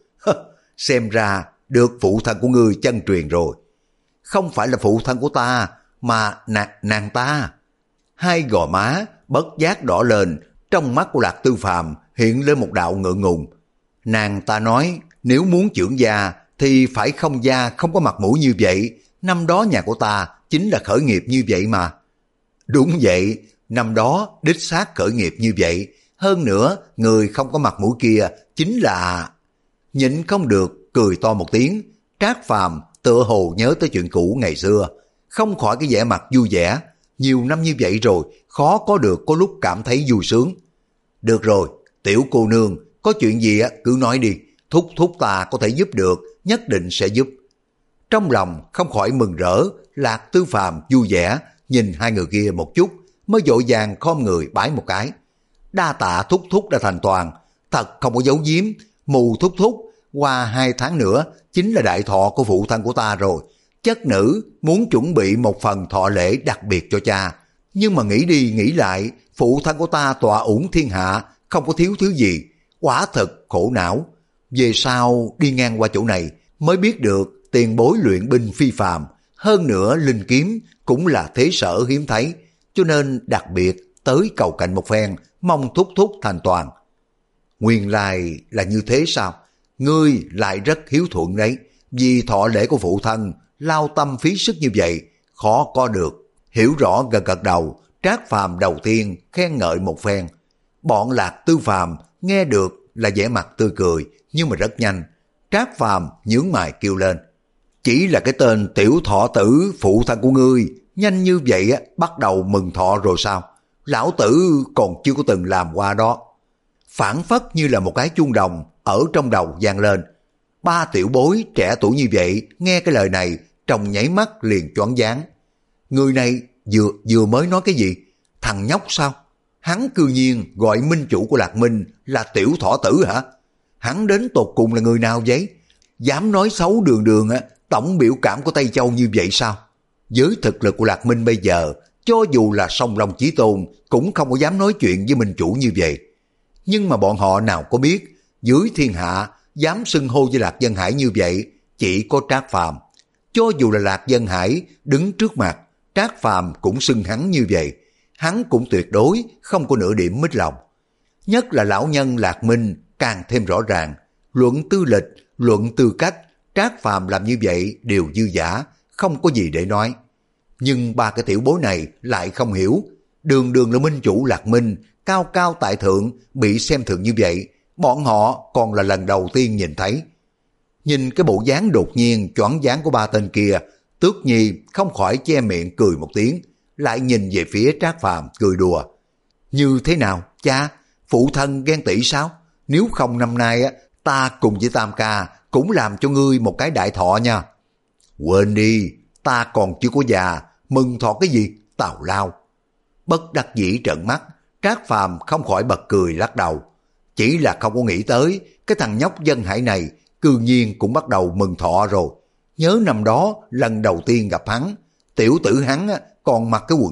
Xem ra được phụ thân của ngươi chân truyền rồi. Không phải là phụ thân của ta, mà nàng, nàng ta. Hai gò má bất giác đỏ lên, trong mắt của Lạc Tư Phàm hiện lên một đạo ngượng ngùng. Nàng ta nói nếu muốn trưởng gia thì phải không gia không có mặt mũi như vậy, năm đó nhà của ta chính là khởi nghiệp như vậy mà. Đúng vậy, năm đó đích xác khởi nghiệp như vậy, hơn nữa người không có mặt mũi kia chính là... Nhịn không được cười to một tiếng, Trác Phàm tựa hồ nhớ tới chuyện cũ ngày xưa, không khỏi cái vẻ mặt vui vẻ. Nhiều năm như vậy rồi, khó có được có lúc cảm thấy vui sướng. Được rồi, tiểu cô nương, có chuyện gì cứ nói đi, thúc thúc ta có thể giúp được, nhất định sẽ giúp. Trong lòng không khỏi mừng rỡ, Lạc Tư Phàm vui vẻ, nhìn hai người kia một chút, mới vội vàng khom người bái một cái. Đa tạ thúc thúc đã thành toàn, thật không có giấu giếm, Mù thúc thúc, qua hai tháng nữa chính là đại thọ của phụ thân của ta rồi. Chất nữ muốn chuẩn bị một phần thọ lễ đặc biệt cho cha, nhưng mà nghĩ đi nghĩ lại, phụ thân của ta tọa ủng thiên hạ, không có thiếu thứ gì, quả thật khổ não. Về sau đi ngang qua chỗ này mới biết được tiền bối luyện binh phi phàm, hơn nữa linh kiếm cũng là thế sở hiếm thấy, cho nên đặc biệt tới cầu cạnh một phen, mong thúc thúc thành toàn. Nguyên lai là như thế sao? Ngươi lại rất hiếu thuận đấy, vì thọ lễ của phụ thân lao tâm phí sức như vậy, khó có được. Hiểu rõ gật gật đầu, Trác Phàm đầu tiên khen ngợi một phen. Bọn Lạc Tư Phàm nghe được là vẻ mặt tươi cười, nhưng mà rất nhanh Trác Phàm nhướng mày kêu lên: chỉ là cái tên tiểu thọ tử phụ thân của ngươi nhanh như vậy á, bắt đầu mừng thọ rồi sao? Lão tử còn chưa có từng làm qua đó. Phản phất như là một cái chuông đồng ở trong đầu vang lên. Ba tiểu bối trẻ tuổi như vậy nghe cái lời này trong nháy mắt liền choáng váng. Người này vừa vừa mới nói cái gì? Thằng nhóc sao? Hắn cư nhiên gọi minh chủ của Lạc Minh là tiểu thọ tử hả? Hắn đến tột cùng là người nào vậy? Dám nói xấu Đường Đường á, tổng biểu cảm của Tây Châu như vậy sao? Với thực lực của Lạc Minh bây giờ, cho dù là song long chí tôn cũng không có dám nói chuyện với minh chủ như vậy. Nhưng mà bọn họ nào có biết, dưới thiên hạ dám xưng hô với Lạc Dân Hải như vậy chỉ có Trác Phàm. Cho dù là Lạc Dân Hải đứng trước mặt, Trác Phàm cũng xưng hắn như vậy, hắn cũng tuyệt đối không có nửa điểm mít lòng. Nhất là lão nhân Lạc Minh càng thêm rõ ràng, luận tư lịch, luận tư cách, Trác Phàm làm như vậy đều dư dả, không có gì để nói. Nhưng ba cái tiểu bối này lại không hiểu, Đường Đường là minh chủ Lạc Minh, cao cao tại thượng, bị xem thường như vậy, bọn họ còn là lần đầu tiên nhìn thấy. Nhìn cái bộ dáng đột nhiên choáng váng của ba tên kia, Tước Nhi không khỏi che miệng cười một tiếng, lại nhìn về phía Trác Phàm cười đùa. Như thế nào, cha? Phụ thân ghen tị sao? Nếu không năm nay á, ta cùng với Tam ca cũng làm cho ngươi một cái đại thọ nha. Quên đi, ta còn chưa có già, mừng thọ cái gì, tào lao. Bất đắc dĩ trợn mắt, Trác Phàm không khỏi bật cười lắc đầu. Chỉ là không có nghĩ tới, cái thằng nhóc Dân Hải này cư nhiên cũng bắt đầu mừng thọ rồi. Nhớ năm đó lần đầu tiên gặp hắn, tiểu tử hắn còn mặc cái quần lót,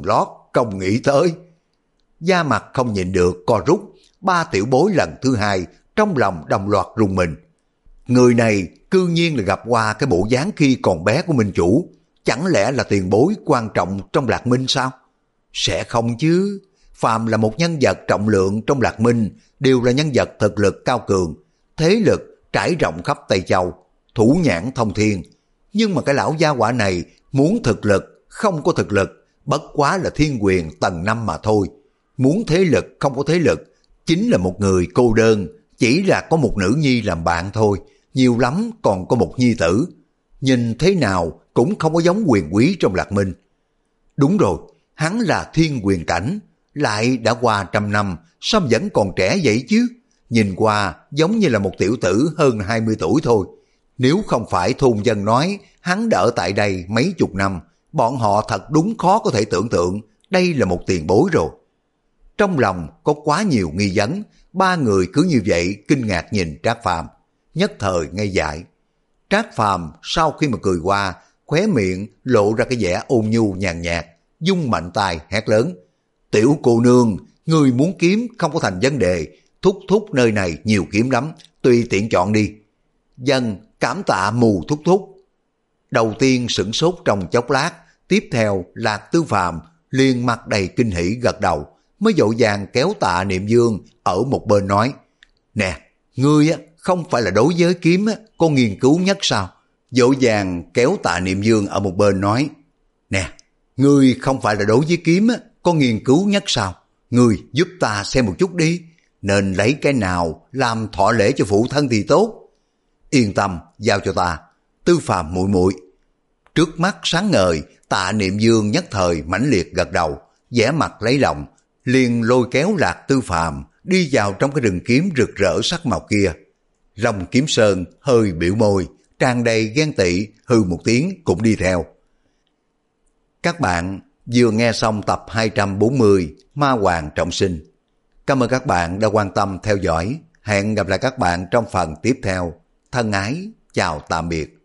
không nghĩ tới. Da mặt không nhịn được co rút, ba tiểu bối lần thứ hai trong lòng đồng loạt rùng mình. Người này cư nhiên là gặp qua cái bộ dáng khi còn bé của minh chủ, chẳng lẽ là tiền bối quan trọng trong Lạc Minh sao? Sẽ không chứ, phàm là một nhân vật trọng lượng trong Lạc Minh đều là nhân vật thực lực cao cường, thế lực trải rộng khắp Tây Châu, thủ nhãn thông thiên. Nhưng mà cái lão gia hỏa này muốn thực lực, không có thực lực, bất quá là thiên quyền tầng năm mà thôi. Muốn thế lực, không có thế lực, chính là một người cô đơn, chỉ là có một nữ nhi làm bạn thôi, nhiều lắm còn có một nhi tử. Nhìn thế nào cũng không có giống quyền quý trong Lạc Minh. Đúng rồi, hắn là thiên quyền cảnh, lại đã qua trăm năm, sao vẫn còn trẻ vậy chứ? Nhìn qua giống như là một tiểu tử hơn hai mươi tuổi thôi. Nếu không phải thôn dân nói hắn đã ở tại đây mấy chục năm, bọn họ thật đúng khó có thể tưởng tượng đây là một tiền bối rồi. Trong lòng có quá nhiều nghi vấn, ba người cứ như vậy kinh ngạc nhìn Trác Phàm, nhất thời ngây dại. Trác Phàm sau khi mà cười qua, khóe miệng lộ ra cái vẻ ôn nhu nhàn nhạt, dung mạnh tay hét lớn: "Tiểu cô nương, người muốn kiếm không có thành vấn đề, thúc thúc nơi này nhiều kiếm lắm, tùy tiện chọn đi." "Dân, cảm tạ Mù thúc thúc." Đầu tiên sửng sốt trong chốc lát, tiếp theo Lạc Tư Phàm liền mặt đầy kinh hỉ gật đầu, mới vội vàng kéo Tạ Niệm Dương ở một bên nói: "Nè, ngươi á không phải là đối với kiếm á có nghiên cứu nhất sao?" Vội vàng kéo Tạ Niệm Dương ở một bên nói: "Nè, ngươi không phải là đối với kiếm á có nghiên cứu nhất sao? Ngươi giúp ta xem một chút đi, nên lấy cái nào làm thọ lễ cho phụ thân thì tốt." "Yên tâm, giao cho ta, Tư Phàm muội muội." Trước mắt sáng ngời, Tạ Niệm Dương nhất thời mãnh liệt gật đầu, vẻ mặt lấy lòng, liền lôi kéo Lạc Tư Phàm đi vào trong cái rừng kiếm rực rỡ sắc màu kia. Long Kiếm Sơn hơi biểu môi, tràn đầy ghen tị, hư một tiếng cũng đi theo. Các bạn vừa nghe xong tập hai trăm bốn mươi Ma Hoàng Trọng Sinh. Cảm ơn các bạn đã quan tâm theo dõi. Hẹn gặp lại các bạn trong phần tiếp theo. Thân ái, chào tạm biệt.